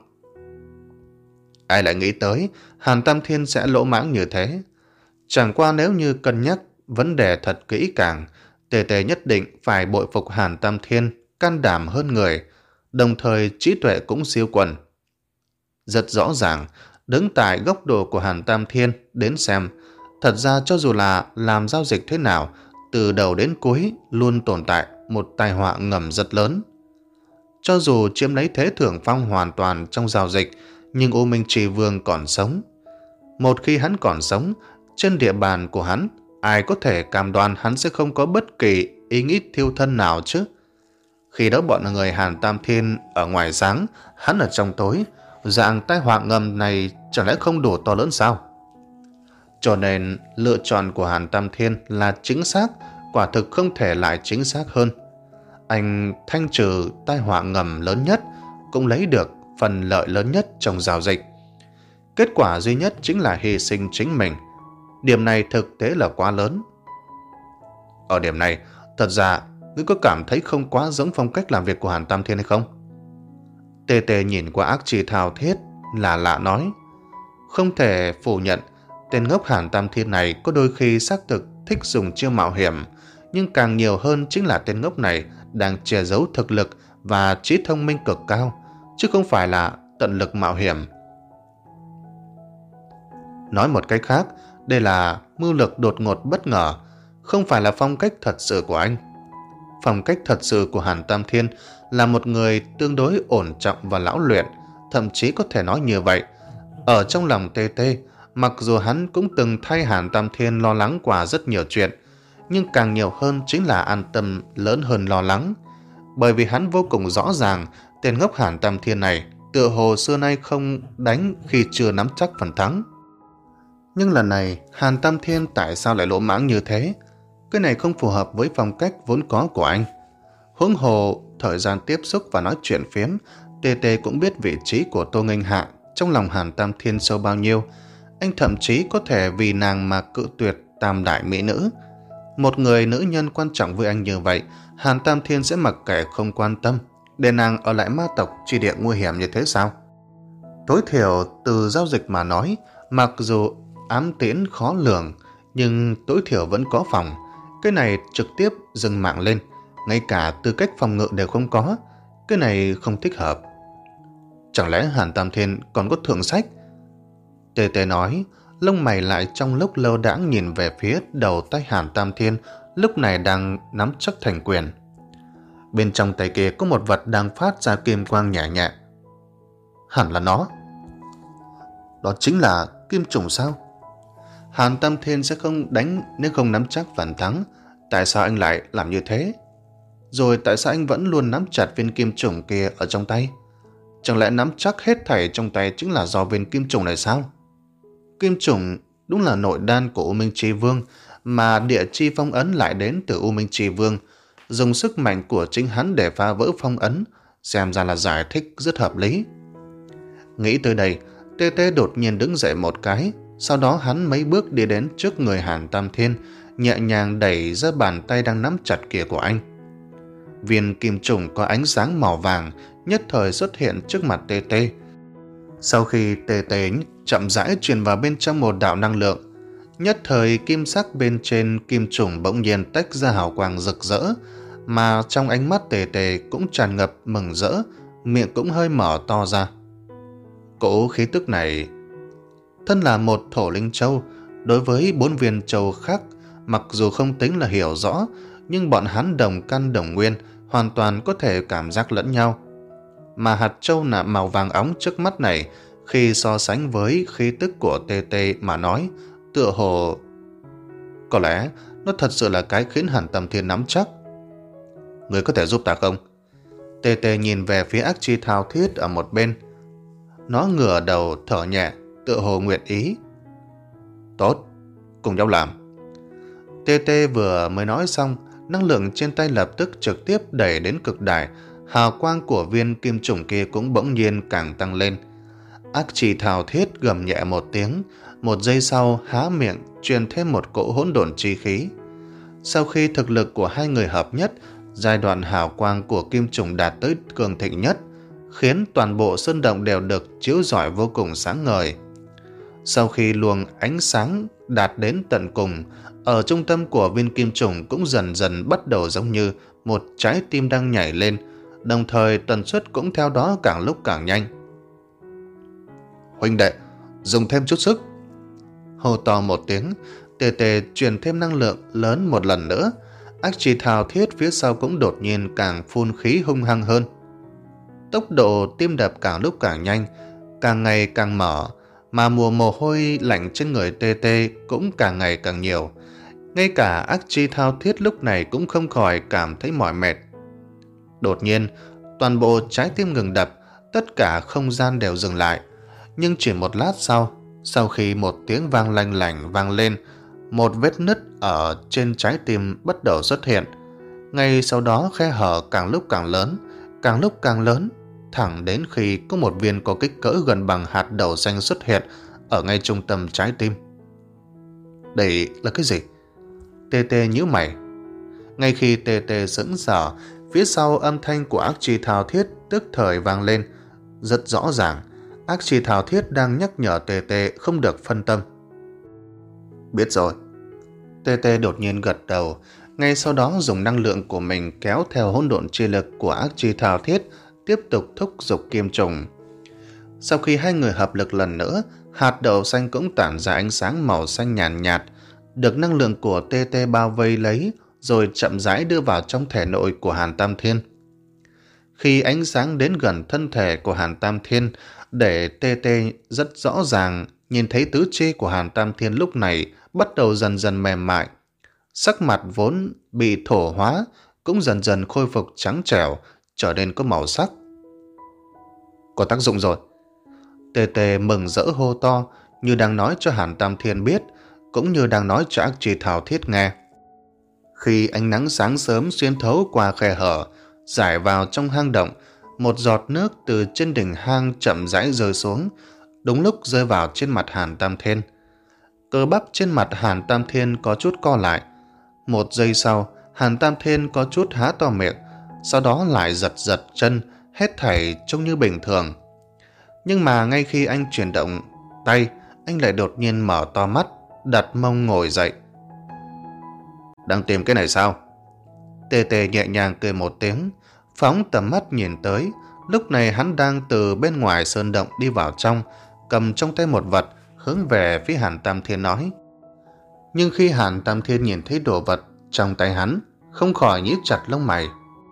Ai lại nghĩ tới Hàn Tam Thiên sẽ lỗ mãng như thế. Chẳng qua nếu như cân nhắc vấn đề thật kỹ càng, Tê Tê nhất định phải bội phục Hàn Tam Thiên can đảm hơn người, đồng thời trí tuệ cũng siêu quần. Rất rõ ràng, đứng tại góc độ của Hàn Tam Thiên đến xem, thật ra cho dù là làm giao dịch thế nào, từ đầu đến cuối luôn tồn tại một tai họa ngầm rất lớn. Cho dù chiếm lấy thế thượng phong hoàn toàn trong giao dịch, nhưng U Minh Chỉ Vương còn sống. Một khi hắn còn sống, trên địa bàn của hắn, ai có thể cam đoan hắn sẽ không có bất kỳ ý nghĩ thiêu thân nào chứ? Khi đó bọn người Hàn Tam Thiên ở ngoài sáng, hắn ở trong tối, dạng tai họa ngầm này chẳng lẽ không đủ to lớn sao? Cho nên lựa chọn của Hàn Tam Thiên là chính xác, quả thực không thể lại chính xác hơn. Anh thanh trừ tai họa ngầm lớn nhất, cũng lấy được phần lợi lớn nhất trong giao dịch. Kết quả duy nhất chính là hy sinh chính mình. Điểm này thực tế là quá lớn. Ở điểm này, thật ra, ngươi có cảm thấy không quá giống phong cách làm việc của Hàn Tam Thiên hay không? Tê Tê nhìn qua ác chi thao thiết, là lạ nói. Không thể phủ nhận, tên ngốc Hàn Tam Thiên này có đôi khi xác thực thích dùng chiêu mạo hiểm, nhưng càng nhiều hơn chính là tên ngốc này đang che giấu thực lực và trí thông minh cực cao, chứ không phải là tận lực mạo hiểm. Nói một cách khác, đây là mưu lược đột ngột bất ngờ, không phải là phong cách thật sự của anh. Phong cách thật sự của Hàn Tam Thiên là một người tương đối ổn trọng và lão luyện, thậm chí có thể nói như vậy. Ở trong lòng Tê Tê, mặc dù hắn cũng từng thay Hàn Tam Thiên lo lắng qua rất nhiều chuyện, nhưng càng nhiều hơn chính là an tâm lớn hơn lo lắng. Bởi vì hắn vô cùng rõ ràng tên ngốc Hàn Tam Thiên này tựa hồ xưa nay không đánh khi chưa nắm chắc phần thắng. Nhưng lần này Hàn Tam Thiên tại sao lại lỗ mãng như thế? Cái này không phù hợp với phong cách vốn có của anh. Huống hồ thời gian tiếp xúc và nói chuyện phiếm, Tê Tê cũng biết vị trí của Tô Nghênh Hạ trong lòng Hàn Tam Thiên sâu bao nhiêu. Anh thậm chí có thể vì nàng mà cự tuyệt tam đại mỹ nữ. Một người nữ nhân quan trọng với anh như vậy, Hàn Tam Thiên sẽ mặc kệ không quan tâm, để nàng ở lại ma tộc chi địa nguy hiểm như thế sao? Tối thiểu từ giao dịch mà nói, mặc dù ám tiễn khó lường, nhưng tối thiểu vẫn có phòng. Cái này trực tiếp dừng mạng lên, ngay cả tư cách phòng ngự đều không có. Cái này không thích hợp. Chẳng lẽ Hàn Tam Thiên còn có thượng sách? Tê Tê nói, lông mày lại trong lúc lơ đãng nhìn về phía đầu tay Hàn Tam Thiên, lúc này đang nắm chắc thành quyền. Bên trong tay kia có một vật đang phát ra kim quang nhẹ nhẹ. Hẳn là nó. Đó chính là kim trùng sao? Hàn Tam Thiên sẽ không đánh nếu không nắm chắc phần thắng. Tại sao anh lại làm như thế? Rồi tại sao anh vẫn luôn nắm chặt viên kim trùng kia ở trong tay? Chẳng lẽ nắm chắc hết thảy trong tay chính là do viên kim trùng này sao? Kim trùng đúng là nội đan của U Minh Chỉ Vương, mà địa chi phong ấn lại đến từ U Minh Chỉ Vương, dùng sức mạnh của chính hắn để phá vỡ phong ấn, xem ra là giải thích rất hợp lý. Nghĩ tới đây, Tê Tê đột nhiên đứng dậy một cái, sau đó hắn mấy bước đi đến trước người Hàn Tam Thiên, nhẹ nhàng đẩy ra bàn tay đang nắm chặt kia của anh. Viên kim trùng có ánh sáng màu vàng, nhất thời xuất hiện trước mặt tê tê. Sau khi tê tê chậm rãi truyền vào bên trong một đạo năng lượng, nhất thời kim sắc bên trên kim trùng bỗng nhiên tách ra hào quang rực rỡ, mà trong ánh mắt tê tê cũng tràn ngập mừng rỡ, miệng cũng hơi mở to ra. Cỗ khí tức này, thân là một thổ linh châu, đối với bốn viên châu khác, mặc dù không tính là hiểu rõ, nhưng bọn hắn đồng căn đồng nguyên, hoàn toàn có thể cảm giác lẫn nhau. Mà hạt châu nạ màu vàng óng trước mắt này, khi so sánh với khí tức của tê tê mà nói, tựa hồ có lẽ nó thật sự là cái khiến Hàn Tam Thiên nắm chắc. Người có thể giúp ta không? Tê tê nhìn về phía ác chi thao thiết ở một bên. Nó ngửa đầu thở nhẹ, tựa hồ nguyện ý. Tốt, cùng nhau làm. Tê tê vừa mới nói xong, năng lượng trên tay lập tức trực tiếp đẩy đến cực đại, hào quang của viên kim trùng kia cũng bỗng nhiên càng tăng lên. Ác chi thao thiết gầm nhẹ một tiếng, một giây sau há miệng truyền thêm một cỗ hỗn độn chi khí. Sau khi thực lực của hai người hợp nhất, giai đoạn hào quang của kim trùng đạt tới cường thịnh nhất, khiến toàn bộ sơn động đều được chiếu rọi vô cùng sáng ngời. Sau khi luồng ánh sáng đạt đến tận cùng, ở trung tâm của viên kim trùng cũng dần dần bắt đầu giống như một trái tim đang nhảy lên, đồng thời tần suất cũng theo đó càng lúc càng nhanh. Huynh đệ, dùng thêm chút sức. Hô to một tiếng, tê tê truyền thêm năng lượng lớn một lần nữa. Ác chi thao thiết phía sau cũng đột nhiên càng phun khí hung hăng hơn. Tốc độ tim đập càng lúc càng nhanh, càng ngày càng mở, mà mùa mồ hôi lạnh trên người tê tê cũng càng ngày càng nhiều. Ngay cả ác chi thao thiết lúc này cũng không khỏi cảm thấy mỏi mệt. Đột nhiên, toàn bộ trái tim ngừng đập, tất cả không gian đều dừng lại. Nhưng chỉ một lát sau, sau khi một tiếng vang lanh lảnh vang lên, một vết nứt ở trên trái tim bắt đầu xuất hiện. Ngay sau đó khe hở càng lúc càng lớn, càng lúc càng lớn, thẳng đến khi có một viên có kích cỡ gần bằng hạt đậu xanh xuất hiện ở ngay trung tâm trái tim. Đây là cái gì? Tê tê nhíu mày. Ngay khi tê tê sững sờ, phía sau âm thanh của ác chi thao thiết tức thời vang lên. Rất rõ ràng, ác chi thao thiết đang nhắc nhở tê tê không được phân tâm. Biết rồi. Tê tê đột nhiên gật đầu, ngay sau đó dùng năng lượng của mình kéo theo hỗn độn chi lực của ác chi thao thiết, tiếp tục thúc giục kim trùng. Sau khi hai người hợp lực lần nữa, hạt đậu xanh cũng tản ra ánh sáng màu xanh nhàn nhạt, nhạt, được năng lượng của tê tê bao vây lấy, rồi chậm rãi đưa vào trong thể nội của Hàn Tam Thiên. Khi ánh sáng đến gần thân thể của Hàn Tam Thiên, để tê tê rất rõ ràng nhìn thấy tứ chi của Hàn Tam Thiên lúc này bắt đầu dần dần mềm mại. Sắc mặt vốn bị thổ hóa cũng dần dần khôi phục trắng trẻo, trở nên có màu sắc. Có tác dụng rồi. Tê tê mừng rỡ hô to, như đang nói cho Hàn Tam Thiên biết, cũng như đang nói cho ác chi thao thiết nghe. Khi ánh nắng sáng sớm xuyên thấu qua khe hở, rải vào trong hang động, một giọt nước từ trên đỉnh hang chậm rãi rơi xuống, đúng lúc rơi vào trên mặt Hàn Tam Thiên. Cơ bắp trên mặt Hàn Tam Thiên có chút co lại. Một giây sau, Hàn Tam Thiên có chút há to miệng, sau đó lại giật giật chân, hết thảy trông như bình thường. Nhưng mà ngay khi anh chuyển động tay, anh lại đột nhiên mở to mắt, đặt mông ngồi dậy. Đang tìm cái này sao? Tê tê nhẹ nhàng cười một tiếng, phóng tầm mắt nhìn tới. Lúc này hắn đang từ bên ngoài sơn động đi vào trong, cầm trong tay một vật, hướng về phía Hàn Tam Thiên nói. Nhưng khi Hàn Tam Thiên nhìn thấy đồ vật trong tay hắn, không khỏi nhíu chặt lông mày.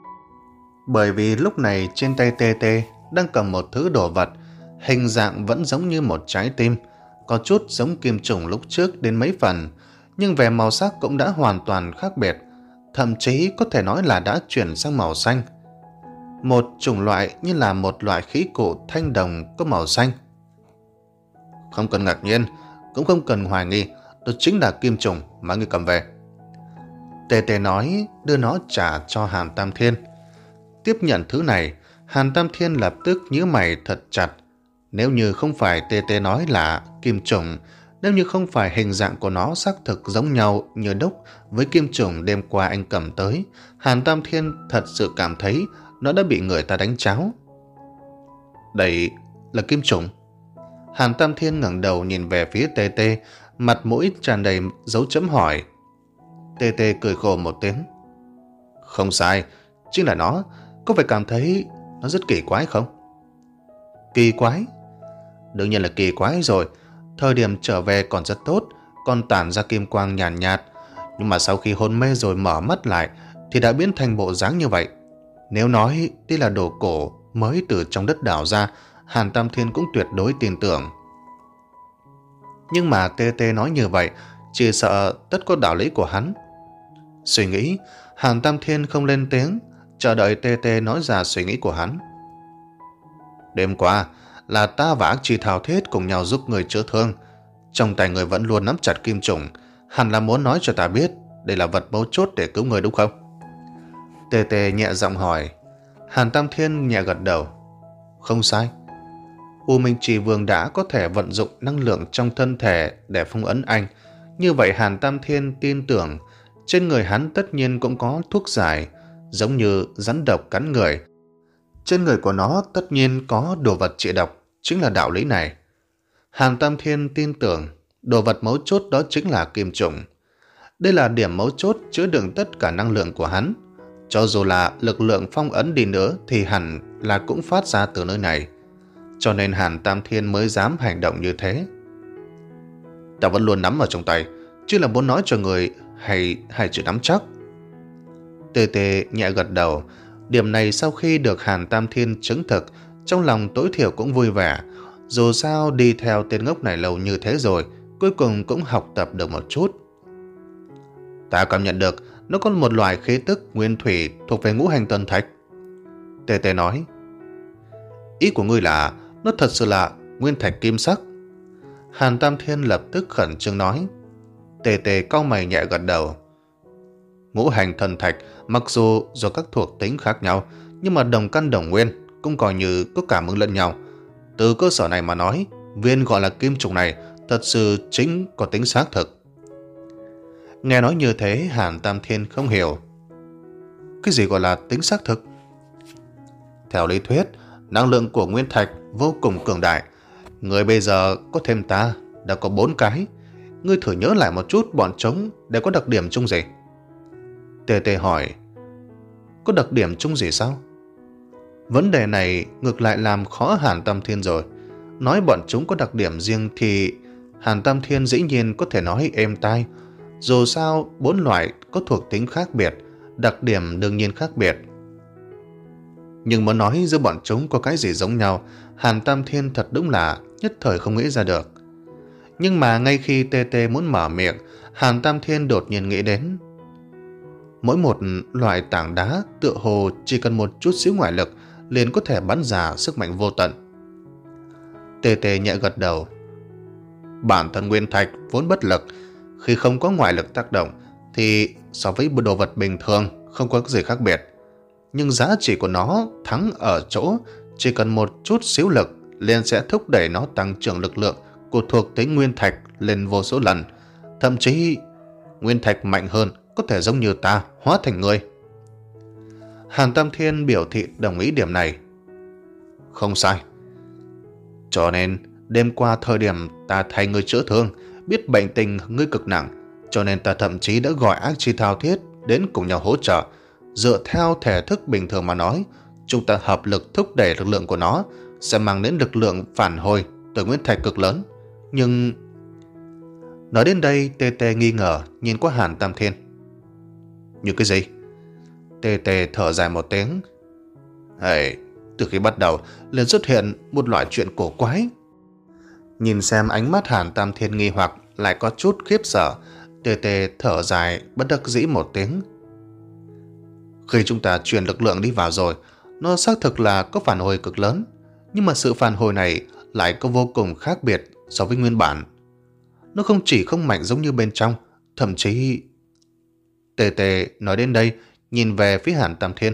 Bởi vì lúc này trên tay tê tê đang cầm một thứ đồ vật, hình dạng vẫn giống như một trái tim, có chút giống kim trùng lúc trước đến mấy phần, nhưng về màu sắc cũng đã hoàn toàn khác biệt, thậm chí có thể nói là đã chuyển sang màu xanh. Một chủng loại như là một loại khí cụ thanh đồng có màu xanh. Không cần ngạc nhiên, cũng không cần hoài nghi, đó chính là kim trùng mà ngươi cầm về. Tê tê nói, đưa nó trả cho Hàn Tam Thiên. Tiếp nhận thứ này, Hàn Tam Thiên lập tức nhíu mày thật chặt. Nếu như không phải tê tê nói là kim trùng, nếu như không phải hình dạng của nó xác thực giống nhau như đúc với kim trùng đêm qua anh cầm tới, Hàn Tam Thiên thật sự cảm thấy nó đã bị người ta đánh cháo. Đây là kim chủng. Hàn Tam Thiên ngẩng đầu nhìn về phía Tê Tê, mặt mũi tràn đầy dấu chấm hỏi. Tê Tê cười khổ một tiếng. Không sai, chính là nó. Có phải cảm thấy nó rất kỳ quái không? Kỳ quái? Đương nhiên là kỳ quái rồi. Thời điểm trở về còn rất tốt, còn tản ra kim quang nhàn nhạt, nhạt. Nhưng mà sau khi hôn mê rồi mở mắt lại thì đã biến thành bộ dáng như vậy. Nếu nói đây là đồ cổ mới từ trong đất đào ra, Hàn Tam Thiên cũng tuyệt đối tin tưởng. Nhưng mà Tê Tê nói như vậy, chỉ sợ tất có đạo lý của hắn. Suy nghĩ, Hàn Tam Thiên không lên tiếng, chờ đợi Tê Tê nói ra suy nghĩ của hắn. Đêm qua là ta và Ác Chi Thao Thiết cùng nhau giúp người chữa thương. Trong tay người vẫn luôn nắm chặt kim chủng, hẳn là muốn nói cho ta biết đây là vật mấu chốt để cứu người đúng không? Tê Tê nhẹ giọng hỏi. Hàn Tam Thiên nhẹ gật đầu. Không sai. U Minh Trì Vương đã có thể vận dụng năng lượng trong thân thể để phong ấn anh. Như vậy Hàn Tam Thiên tin tưởng trên người hắn tất nhiên cũng có thuốc giải, giống như rắn độc cắn người. Trên người của nó tất nhiên có đồ vật trị độc, chính là đạo lý này. Hàn Tam Thiên tin tưởng đồ vật mấu chốt đó chính là kim chủng. Đây là điểm mấu chốt chứa đựng tất cả năng lượng của hắn. Cho dù là lực lượng phong ấn đi nữa thì hẳn là cũng phát ra từ nơi này. Cho nên Hàn Tam Thiên mới dám hành động như thế. Ta vẫn luôn nắm ở trong tay, chứ là muốn nói cho người hay hay chỉ nắm chắc. Tê Tê nhẹ gật đầu. Điểm này sau khi được Hàn Tam Thiên chứng thực, trong lòng tối thiểu cũng vui vẻ. Dù sao đi theo tên ngốc này lâu như thế rồi, cuối cùng cũng học tập được một chút. Ta cảm nhận được nó có một loại khí tức nguyên thủy thuộc về ngũ hành tân thạch. Tê Tê nói. Ý của ngươi là nó thật sự là nguyên thạch kim sắc? Hàn Tam Thiên lập tức khẩn trương nói. Tê Tê cau mày nhẹ gật đầu. Ngũ hành thần thạch mặc dù do các thuộc tính khác nhau, nhưng mà đồng căn đồng nguyên, cũng coi như có cảm ứng lẫn nhau. Từ cơ sở này mà nói, viên gọi là kim trùng này thật sự chính có tính xác thực. Nghe nói như thế, Hàn Tam Thiên không hiểu. Cái gì gọi là tính xác thực? Theo lý thuyết, năng lượng của nguyên thạch vô cùng cường đại. Người bây giờ có thêm ta đã có bốn cái. Ngươi thử nhớ lại một chút bọn trống đều có đặc điểm chung gì? Tê Tê hỏi. Có đặc điểm chung gì sao? Vấn đề này ngược lại làm khó Hàn Tam Thiên rồi. Nói bọn chúng có đặc điểm riêng thì Hàn Tam Thiên dĩ nhiên có thể nói êm tai. Dù sao bốn loại có thuộc tính khác biệt, đặc điểm đương nhiên khác biệt. Nhưng muốn nói giữa bọn chúng có cái gì giống nhau, Hàn Tam Thiên thật đúng là nhất thời không nghĩ ra được. Nhưng mà ngay khi Tê Tê muốn mở miệng, Hàn Tam Thiên đột nhiên nghĩ đến. Mỗi một loại tảng đá tựa hồ chỉ cần một chút xíu ngoại lực liền có thể bắn ra sức mạnh vô tận. Tê Tê nhẹ gật đầu. Bản thân nguyên thạch vốn bất lực, khi không có ngoại lực tác động thì so với đồ vật bình thường không có gì khác biệt. Nhưng giá trị của nó thắng ở chỗ chỉ cần một chút xíu lực liền sẽ thúc đẩy nó tăng trưởng lực lượng của thuộc tính nguyên thạch lên vô số lần. Thậm chí nguyên thạch mạnh hơn có thể giống như ta hóa thành người. Hàn Tam Thiên biểu thị đồng ý điểm này. Không sai. Cho nên đêm qua thời điểm ta thay ngươi chữa thương, biết bệnh tình ngươi cực nặng, cho nên ta thậm chí đã gọi Ác Chi Thao Thiết đến cùng nhau hỗ trợ. Dựa theo thể thức bình thường mà nói, chúng ta hợp lực thúc đẩy lực lượng của nó sẽ mang đến lực lượng phản hồi từ nguyên thạch cực lớn. Nhưng... Nói đến đây, Tê Tê nghi ngờ nhìn qua Hàn Tam Thiên. Như cái gì? Tê Tê thở dài một tiếng. Hey, từ khi bắt đầu liền xuất hiện một loại chuyện cổ quái. Nhìn xem ánh mắt Hàn Tam Thiên nghi hoặc lại có chút khiếp sợ, Tê Tê thở dài bất đắc dĩ một tiếng. Khi chúng ta truyền lực lượng đi vào rồi, nó xác thực là có phản hồi cực lớn, nhưng mà sự phản hồi này lại có vô cùng khác biệt so với nguyên bản. Nó không chỉ không mạnh giống như bên trong, thậm chí... Tê Tê nói đến đây, nhìn về phía Hàn Tam Thiên.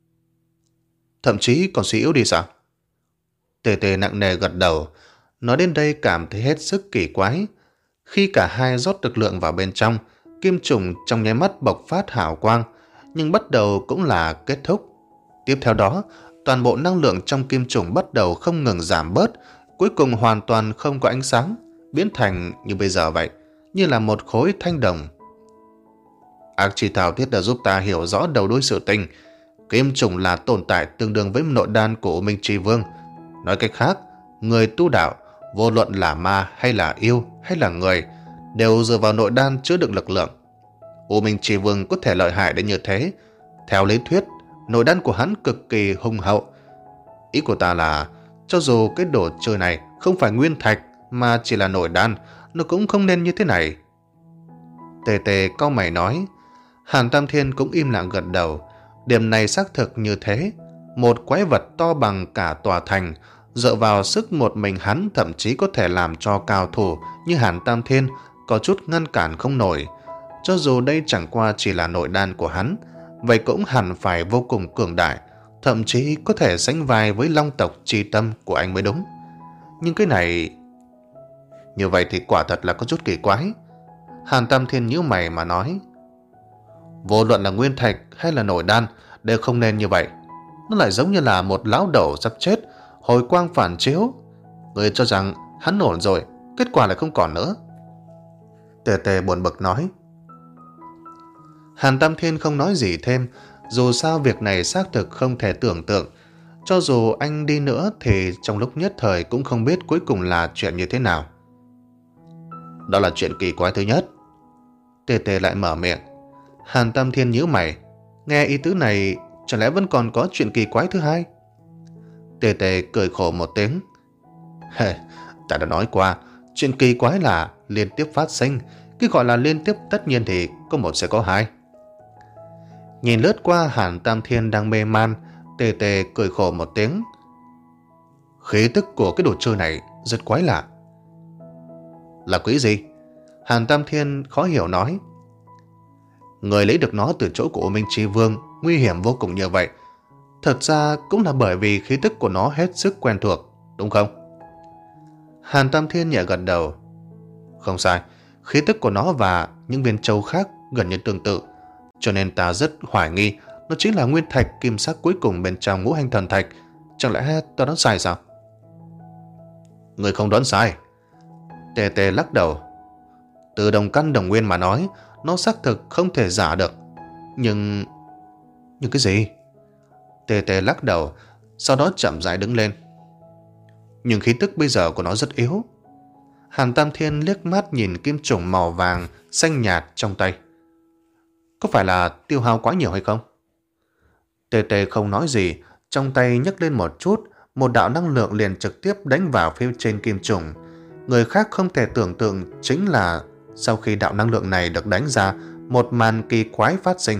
Thậm chí còn suy yếu đi sao? Tê Tê nặng nề gật đầu, nói đến đây cảm thấy hết sức kỳ quái. Khi cả hai rót lực lượng vào bên trong, kim trùng trong nháy mắt bộc phát hào quang, nhưng bắt đầu cũng là kết thúc. Tiếp theo đó, toàn bộ năng lượng trong kim trùng bắt đầu không ngừng giảm bớt, cuối cùng hoàn toàn không có ánh sáng, biến thành như bây giờ vậy, như là một khối thanh đồng. Ác chi thảo thiết đã giúp ta hiểu rõ đầu đuôi sự tình. Kim trùng là tồn tại tương đương với nội đan của U Minh Chi Vương. Nói cách khác, người tu đạo, vô luận là ma hay là yêu hay là người, đều dựa vào nội đan chứa đựng lực lượng. U Minh Chi Vương có thể lợi hại đến như thế. Theo lý thuyết, nội đan của hắn cực kỳ hùng hậu. Ý của ta là, cho dù cái đồ chơi này không phải nguyên thạch mà chỉ là nội đan, nó cũng không nên như thế này. Tề Tề cau mày nói. Hàn Tam Thiên cũng im lặng gật đầu. Điểm này xác thực như thế. Một quái vật to bằng cả tòa thành, dựa vào sức một mình hắn thậm chí có thể làm cho cao thủ như Hàn Tam Thiên có chút ngăn cản không nổi. Cho dù đây chẳng qua chỉ là nội đan của hắn, vậy cũng hẳn phải vô cùng cường đại, thậm chí có thể sánh vai với long tộc chi tâm của anh mới đúng. Nhưng cái này... Như vậy thì quả thật là có chút kỳ quái. Hàn Tam Thiên nhíu mày mà nói. Vô luận là nguyên thạch hay là nội đan đều không nên như vậy. Nó lại giống như là một lão đầu sắp chết, hồi quang phản chiếu. Người cho rằng hắn ổn rồi, kết quả lại không còn nữa. Tề Tề buồn bực nói. Hàn Tam Thiên không nói gì thêm. Dù sao việc này xác thực không thể tưởng tượng. Cho dù anh đi nữa thì trong lúc nhất thời cũng không biết cuối cùng là chuyện như thế nào. Đó là chuyện kỳ quái thứ nhất. Tề Tề lại mở miệng. Hàn Tam Thiên nhíu mày. Nghe ý tứ này, chẳng lẽ vẫn còn có chuyện kỳ quái thứ hai? Tề Tề cười khổ một tiếng. Hề, ta đã nói qua, chuyện kỳ quái là liên tiếp phát sinh. Cái gọi là liên tiếp tất nhiên thì có một sẽ có hai. Nhìn lướt qua Hàn Tam Thiên đang mê man, Tề Tề cười khổ một tiếng. Khí tức của cái đồ chơi này rất quái lạ. Là quỷ gì? Hàn Tam Thiên khó hiểu nói. Người lấy được nó từ chỗ của U Minh Chi Vương nguy hiểm vô cùng như vậy. Thật ra cũng là bởi vì khí tức của nó hết sức quen thuộc, đúng không? Hàn Tam Thiên nhẹ gật đầu. Không sai, khí tức của nó và những viên châu khác gần như tương tự, cho nên ta rất hoài nghi nó chính là nguyên thạch kim sắc cuối cùng bên trong ngũ hành thần thạch. Chẳng lẽ ta đoán sai sao? Người không đoán sai. Tề Tề lắc đầu. Từ đồng căn đồng nguyên mà nói, nó xác thực không thể giả được. Nhưng... Nhưng cái gì? Tề Tề lắc đầu, sau đó chậm rãi đứng lên. Nhưng khí tức bây giờ của nó rất yếu. Hàn Tam Thiên liếc mắt nhìn kim trùng màu vàng xanh nhạt trong tay. Có phải là tiêu hao quá nhiều hay không? Tề Tề không nói gì, trong tay nhấc lên một chút, một đạo năng lượng liền trực tiếp đánh vào phía trên kim trùng. Người khác không thể tưởng tượng chính là sau khi đạo năng lượng này được đánh ra, một màn kỳ quái phát sinh.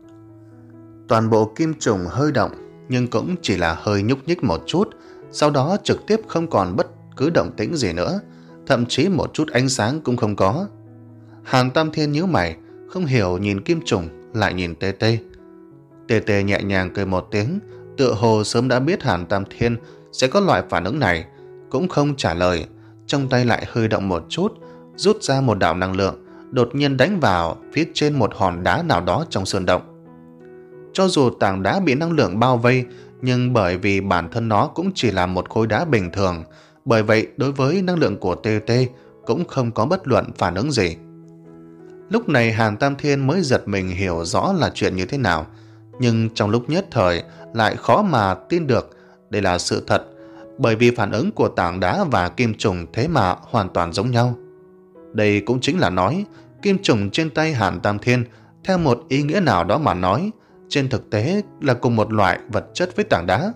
Toàn bộ kim trùng hơi động, nhưng cũng chỉ là hơi nhúc nhích một chút, sau đó trực tiếp không còn bất cứ động tĩnh gì nữa, thậm chí một chút ánh sáng cũng không có. Hàn Tam Thiên nhíu mày, không hiểu nhìn kim trùng, lại nhìn Tê Tê. Tê Tê nhẹ nhàng cười một tiếng, tựa hồ sớm đã biết Hàn Tam Thiên sẽ có loại phản ứng này, cũng không trả lời, trong tay lại hơi động một chút, rút ra một đạo năng lượng, đột nhiên đánh vào phía trên một hòn đá nào đó trong sơn động. Cho dù tảng đá bị năng lượng bao vây, nhưng bởi vì bản thân nó cũng chỉ là một khối đá bình thường, bởi vậy đối với năng lượng của Tê Tê cũng không có bất luận phản ứng gì. Lúc này Hàn Tam Thiên mới giật mình hiểu rõ là chuyện như thế nào, nhưng trong lúc nhất thời lại khó mà tin được đây là sự thật, bởi vì phản ứng của tảng đá và kim trùng thế mà hoàn toàn giống nhau. Đây cũng chính là nói, kim trùng trên tay Hàn Tam Thiên, theo một ý nghĩa nào đó mà nói, trên thực tế là cùng một loại vật chất với tảng đá.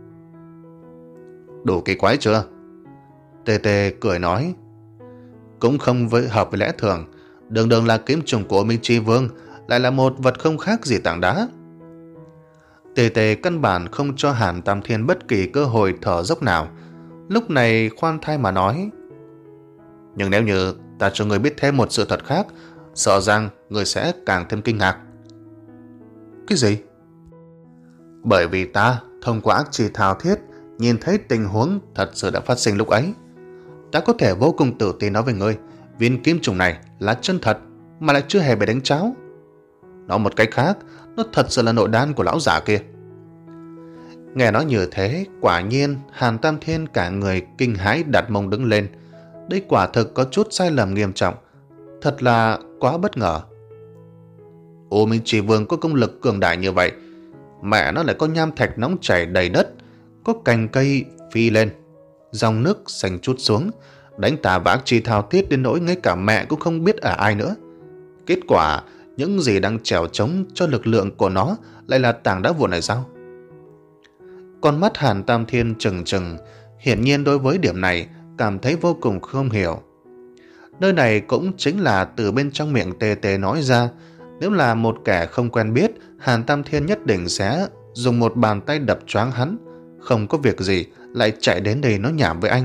Đủ kỳ quái chưa? Tê Tê cười nói. Cũng không với hợp với lẽ thường, đường đường là kiếm trùng của Minh Chi Vương, lại là một vật không khác gì tảng đá. Tê Tê căn bản không cho Hàn Tam Thiên bất kỳ cơ hội thở dốc nào, lúc này khoan thai mà nói. Nhưng nếu như ta cho người biết thêm một sự thật khác, sợ rằng người sẽ càng thêm kinh ngạc. Cái gì? Bởi vì ta thông qua ác chi thao thiết nhìn thấy tình huống thật sự đã phát sinh lúc ấy. Ta có thể vô cùng tự tin nói với ngươi, viên kim trùng này là chân thật mà lại chưa hề bị đánh cháo. Nói một cách khác, nó thật sự là nội đan của lão giả kia. Nghe nói như thế, quả nhiên Hàn Tam Thiên cả người kinh hãi đặt mông đứng lên. Đây quả thực có chút sai lầm nghiêm trọng, thật là quá bất ngờ. U Minh Chỉ Vương có công lực cường đại như vậy, mẹ nó lại có nham thạch nóng chảy đầy đất, có cành cây phi lên, dòng nước xanh chút xuống, đánh tà vác chi thao thiết đến nỗi ngay cả mẹ cũng không biết ở ai nữa. Kết quả, những gì đang trèo trống cho lực lượng của nó lại là tảng đá vụn này sao? Con mắt Hàn Tam Thiên trừng trừng, hiển nhiên đối với điểm này cảm thấy vô cùng không hiểu. Nơi này cũng chính là từ bên trong miệng Tê Tê nói ra. Nếu là một kẻ không quen biết, Hàn Tam Thiên nhất định sẽ dùng một bàn tay đập choáng hắn, không có việc gì lại chạy đến đây nói nhảm với anh.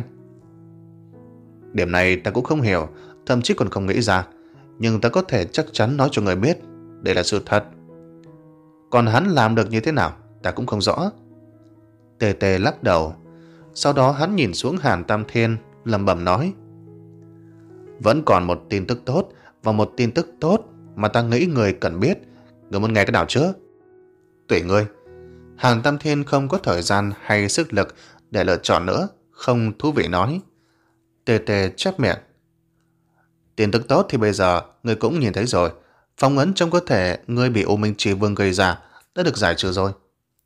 Điểm này ta cũng không hiểu, thậm chí còn không nghĩ ra, nhưng ta có thể chắc chắn nói cho người biết, đây là sự thật. Còn hắn làm được như thế nào, ta cũng không rõ. Tê Tê lắc đầu. Sau đó hắn nhìn xuống Hàn Tam Thiên, lẩm bẩm nói: Vẫn còn một tin tức tốt, và một tin tức tốt mà ta nghĩ người cần biết. Người muốn nghe cái nào trước? Tùy ngươi. Hàn Tam Thiên không có thời gian hay sức lực để lựa chọn nữa, không thú vị nói. Tê Tê chép miệng: Tin tức tốt thì bây giờ ngươi cũng nhìn thấy rồi. Phong ấn trong cơ thể ngươi bị U Minh Chỉ Vương gây ra đã được giải trừ rồi.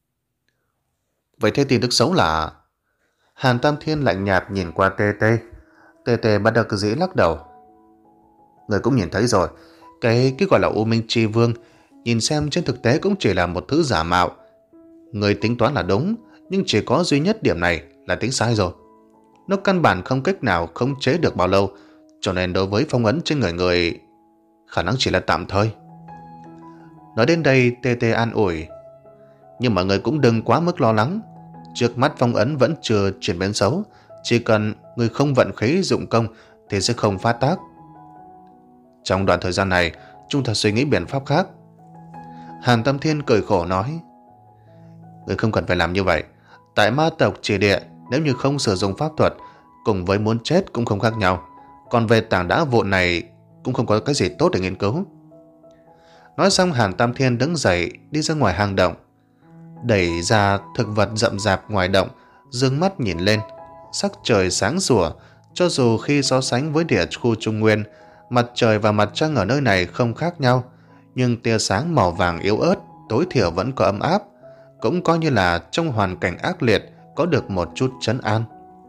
Vậy thế tin tức xấu là... Hàn Tam Thiên lạnh nhạt nhìn qua Tê Tê. Tê Tê bắt được dĩ lắc đầu. Người cũng nhìn thấy rồi, cái cái gọi là U Minh Chi Vương, nhìn xem trên thực tế cũng chỉ là một thứ giả mạo. Người tính toán là đúng, nhưng chỉ có duy nhất điểm này là tính sai rồi. Nó căn bản không cách nào khống chế được bao lâu, cho nên đối với phong ấn trên người người, khả năng chỉ là tạm thời. Nói đến đây, Tê Tê an ủi: Nhưng mà người cũng đừng quá mức lo lắng. Trước mắt phong ấn vẫn chưa chuyển biến xấu, chỉ cần người không vận khí dụng công thì sẽ không phát tác. Trong đoạn thời gian này, chúng ta suy nghĩ biện pháp khác. Hàn Tam Thiên cười khổ nói: Người không cần phải làm như vậy. Tại ma tộc Chỉ Địa, nếu như không sử dụng pháp thuật, cùng với muốn chết cũng không khác nhau. Còn về tảng đá vụn này cũng không có cái gì tốt để nghiên cứu. Nói xong, Hàn Tam Thiên đứng dậy đi ra ngoài hang động, đẩy ra thực vật rậm rạp ngoài động, dương mắt nhìn lên. Sắc trời sáng sủa, cho dù khi so sánh với địa khu Trung Nguyên, mặt trời và mặt trăng ở nơi này không khác nhau, nhưng tia sáng màu vàng yếu ớt tối thiểu vẫn có ấm áp, cũng coi như là trong hoàn cảnh ác liệt có được một chút trấn an.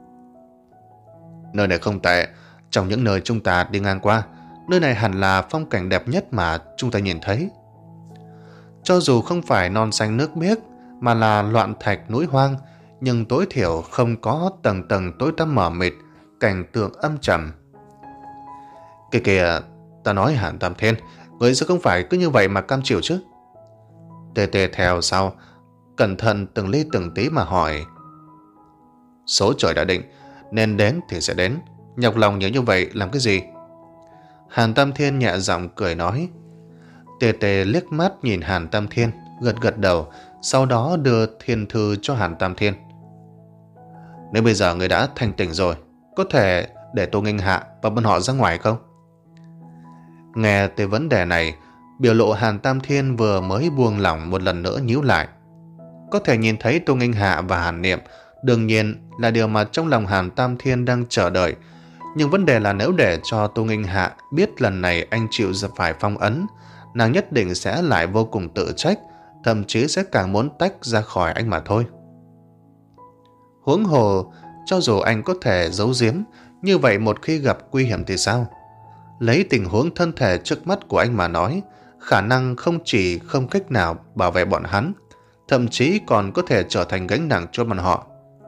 Nơi này không tệ, trong những nơi chúng ta đi ngang qua, nơi này hẳn là phong cảnh đẹp nhất mà chúng ta nhìn thấy. Cho dù không phải non xanh nước biếc mà là loạn thạch núi hoang, nhưng tối thiểu không có tầng tầng tối tăm mờ mịt, cảnh tượng âm trầm. Kìa kìa, ta nói Hàn Tam Thiên, người sẽ không phải cứ như vậy mà cam chịu chứ? Tê Tê theo sau, cẩn thận từng ly từng tí mà hỏi. Số trời đã định, nên đến thì sẽ đến, nhọc lòng nhớ như vậy làm cái gì? Hàn Tam Thiên nhẹ giọng cười nói. Tê Tê liếc mắt nhìn Hàn Tam Thiên, gật gật đầu, sau đó đưa thiên thư cho Hàn Tam Thiên. Nếu bây giờ người đã thành tỉnh rồi, có thể để Tô Nghênh Hạ và bọn họ ra ngoài không? Nghe tới vấn đề này, biểu lộ Hàn Tam Thiên vừa mới buông lỏng một lần nữa nhíu lại. Có thể nhìn thấy Tô Nghênh Hạ và Hàn Niệm, đương nhiên là điều mà trong lòng Hàn Tam Thiên đang chờ đợi. Nhưng vấn đề là nếu để cho Tô Nghênh Hạ biết lần này anh chịu phải phong ấn, nàng nhất định sẽ lại vô cùng tự trách, thậm chí sẽ càng muốn tách ra khỏi anh mà thôi. Huống hồ, cho dù anh có thể giấu giếm, như vậy một khi gặp nguy hiểm thì sao? Lấy tình huống thân thể trước mắt của anh mà nói, khả năng không chỉ không cách nào bảo vệ bọn hắn, thậm chí còn có thể trở thành gánh nặng cho bọn họ.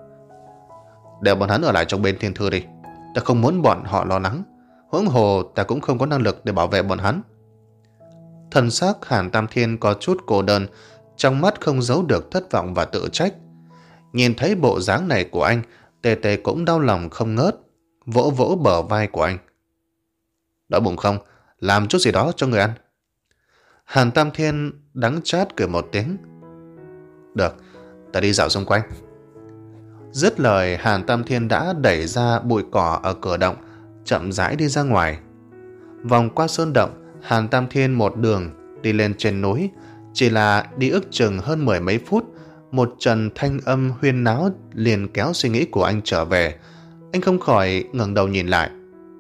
Để bọn hắn ở lại trong bên thiên thư đi, ta không muốn bọn họ lo lắng. Huống hồ ta cũng không có năng lực để bảo vệ bọn hắn. Thần sắc Hàn Tam Thiên có chút cô đơn, trong mắt không giấu được thất vọng và tự trách. Nhìn thấy bộ dáng này của anh, Tê Tê cũng đau lòng không ngớt, vỗ vỗ bờ vai của anh. Đói bụng không? Làm chút gì đó cho người ăn. Hàn Tam Thiên đắng chát cười một tiếng. Được, ta đi dạo xung quanh. Dứt lời, Hàn Tam Thiên đã đẩy ra bụi cỏ ở cửa động, chậm rãi đi ra ngoài. Vòng qua sơn động, Hàn Tam Thiên một đường đi lên trên núi, chỉ là đi ước chừng hơn mười mấy phút, một trận thanh âm huyên náo liền kéo suy nghĩ của anh trở về. Anh không khỏi ngẩng đầu nhìn lại.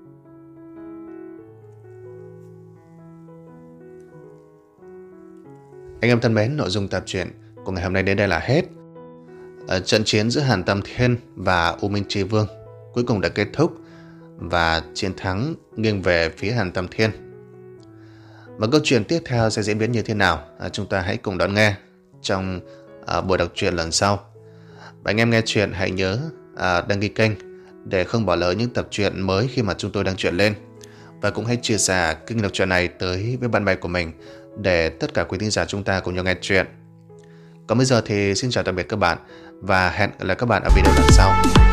Anh em thân mến, nội dung tập truyện của ngày hôm nay đến đây là hết. Ở trận chiến giữa Hàn Tam Thiên và U Minh Chi Vương cuối cùng đã kết thúc và chiến thắng nghiêng về phía Hàn Tam Thiên. Và câu chuyện tiếp theo sẽ diễn biến như thế nào, à, chúng ta hãy cùng đón nghe trong à, buổi đọc truyện lần sau. Và anh em nghe chuyện hãy nhớ à, đăng ký kênh để không bỏ lỡ những tập truyện mới khi mà chúng tôi đăng truyện lên. Và cũng hãy chia sẻ kênh đọc truyện này tới với bạn bè của mình để tất cả quý thính giả chúng ta cùng nhau nghe truyện. Còn bây giờ thì xin chào tạm biệt các bạn và hẹn gặp lại các bạn ở video lần sau.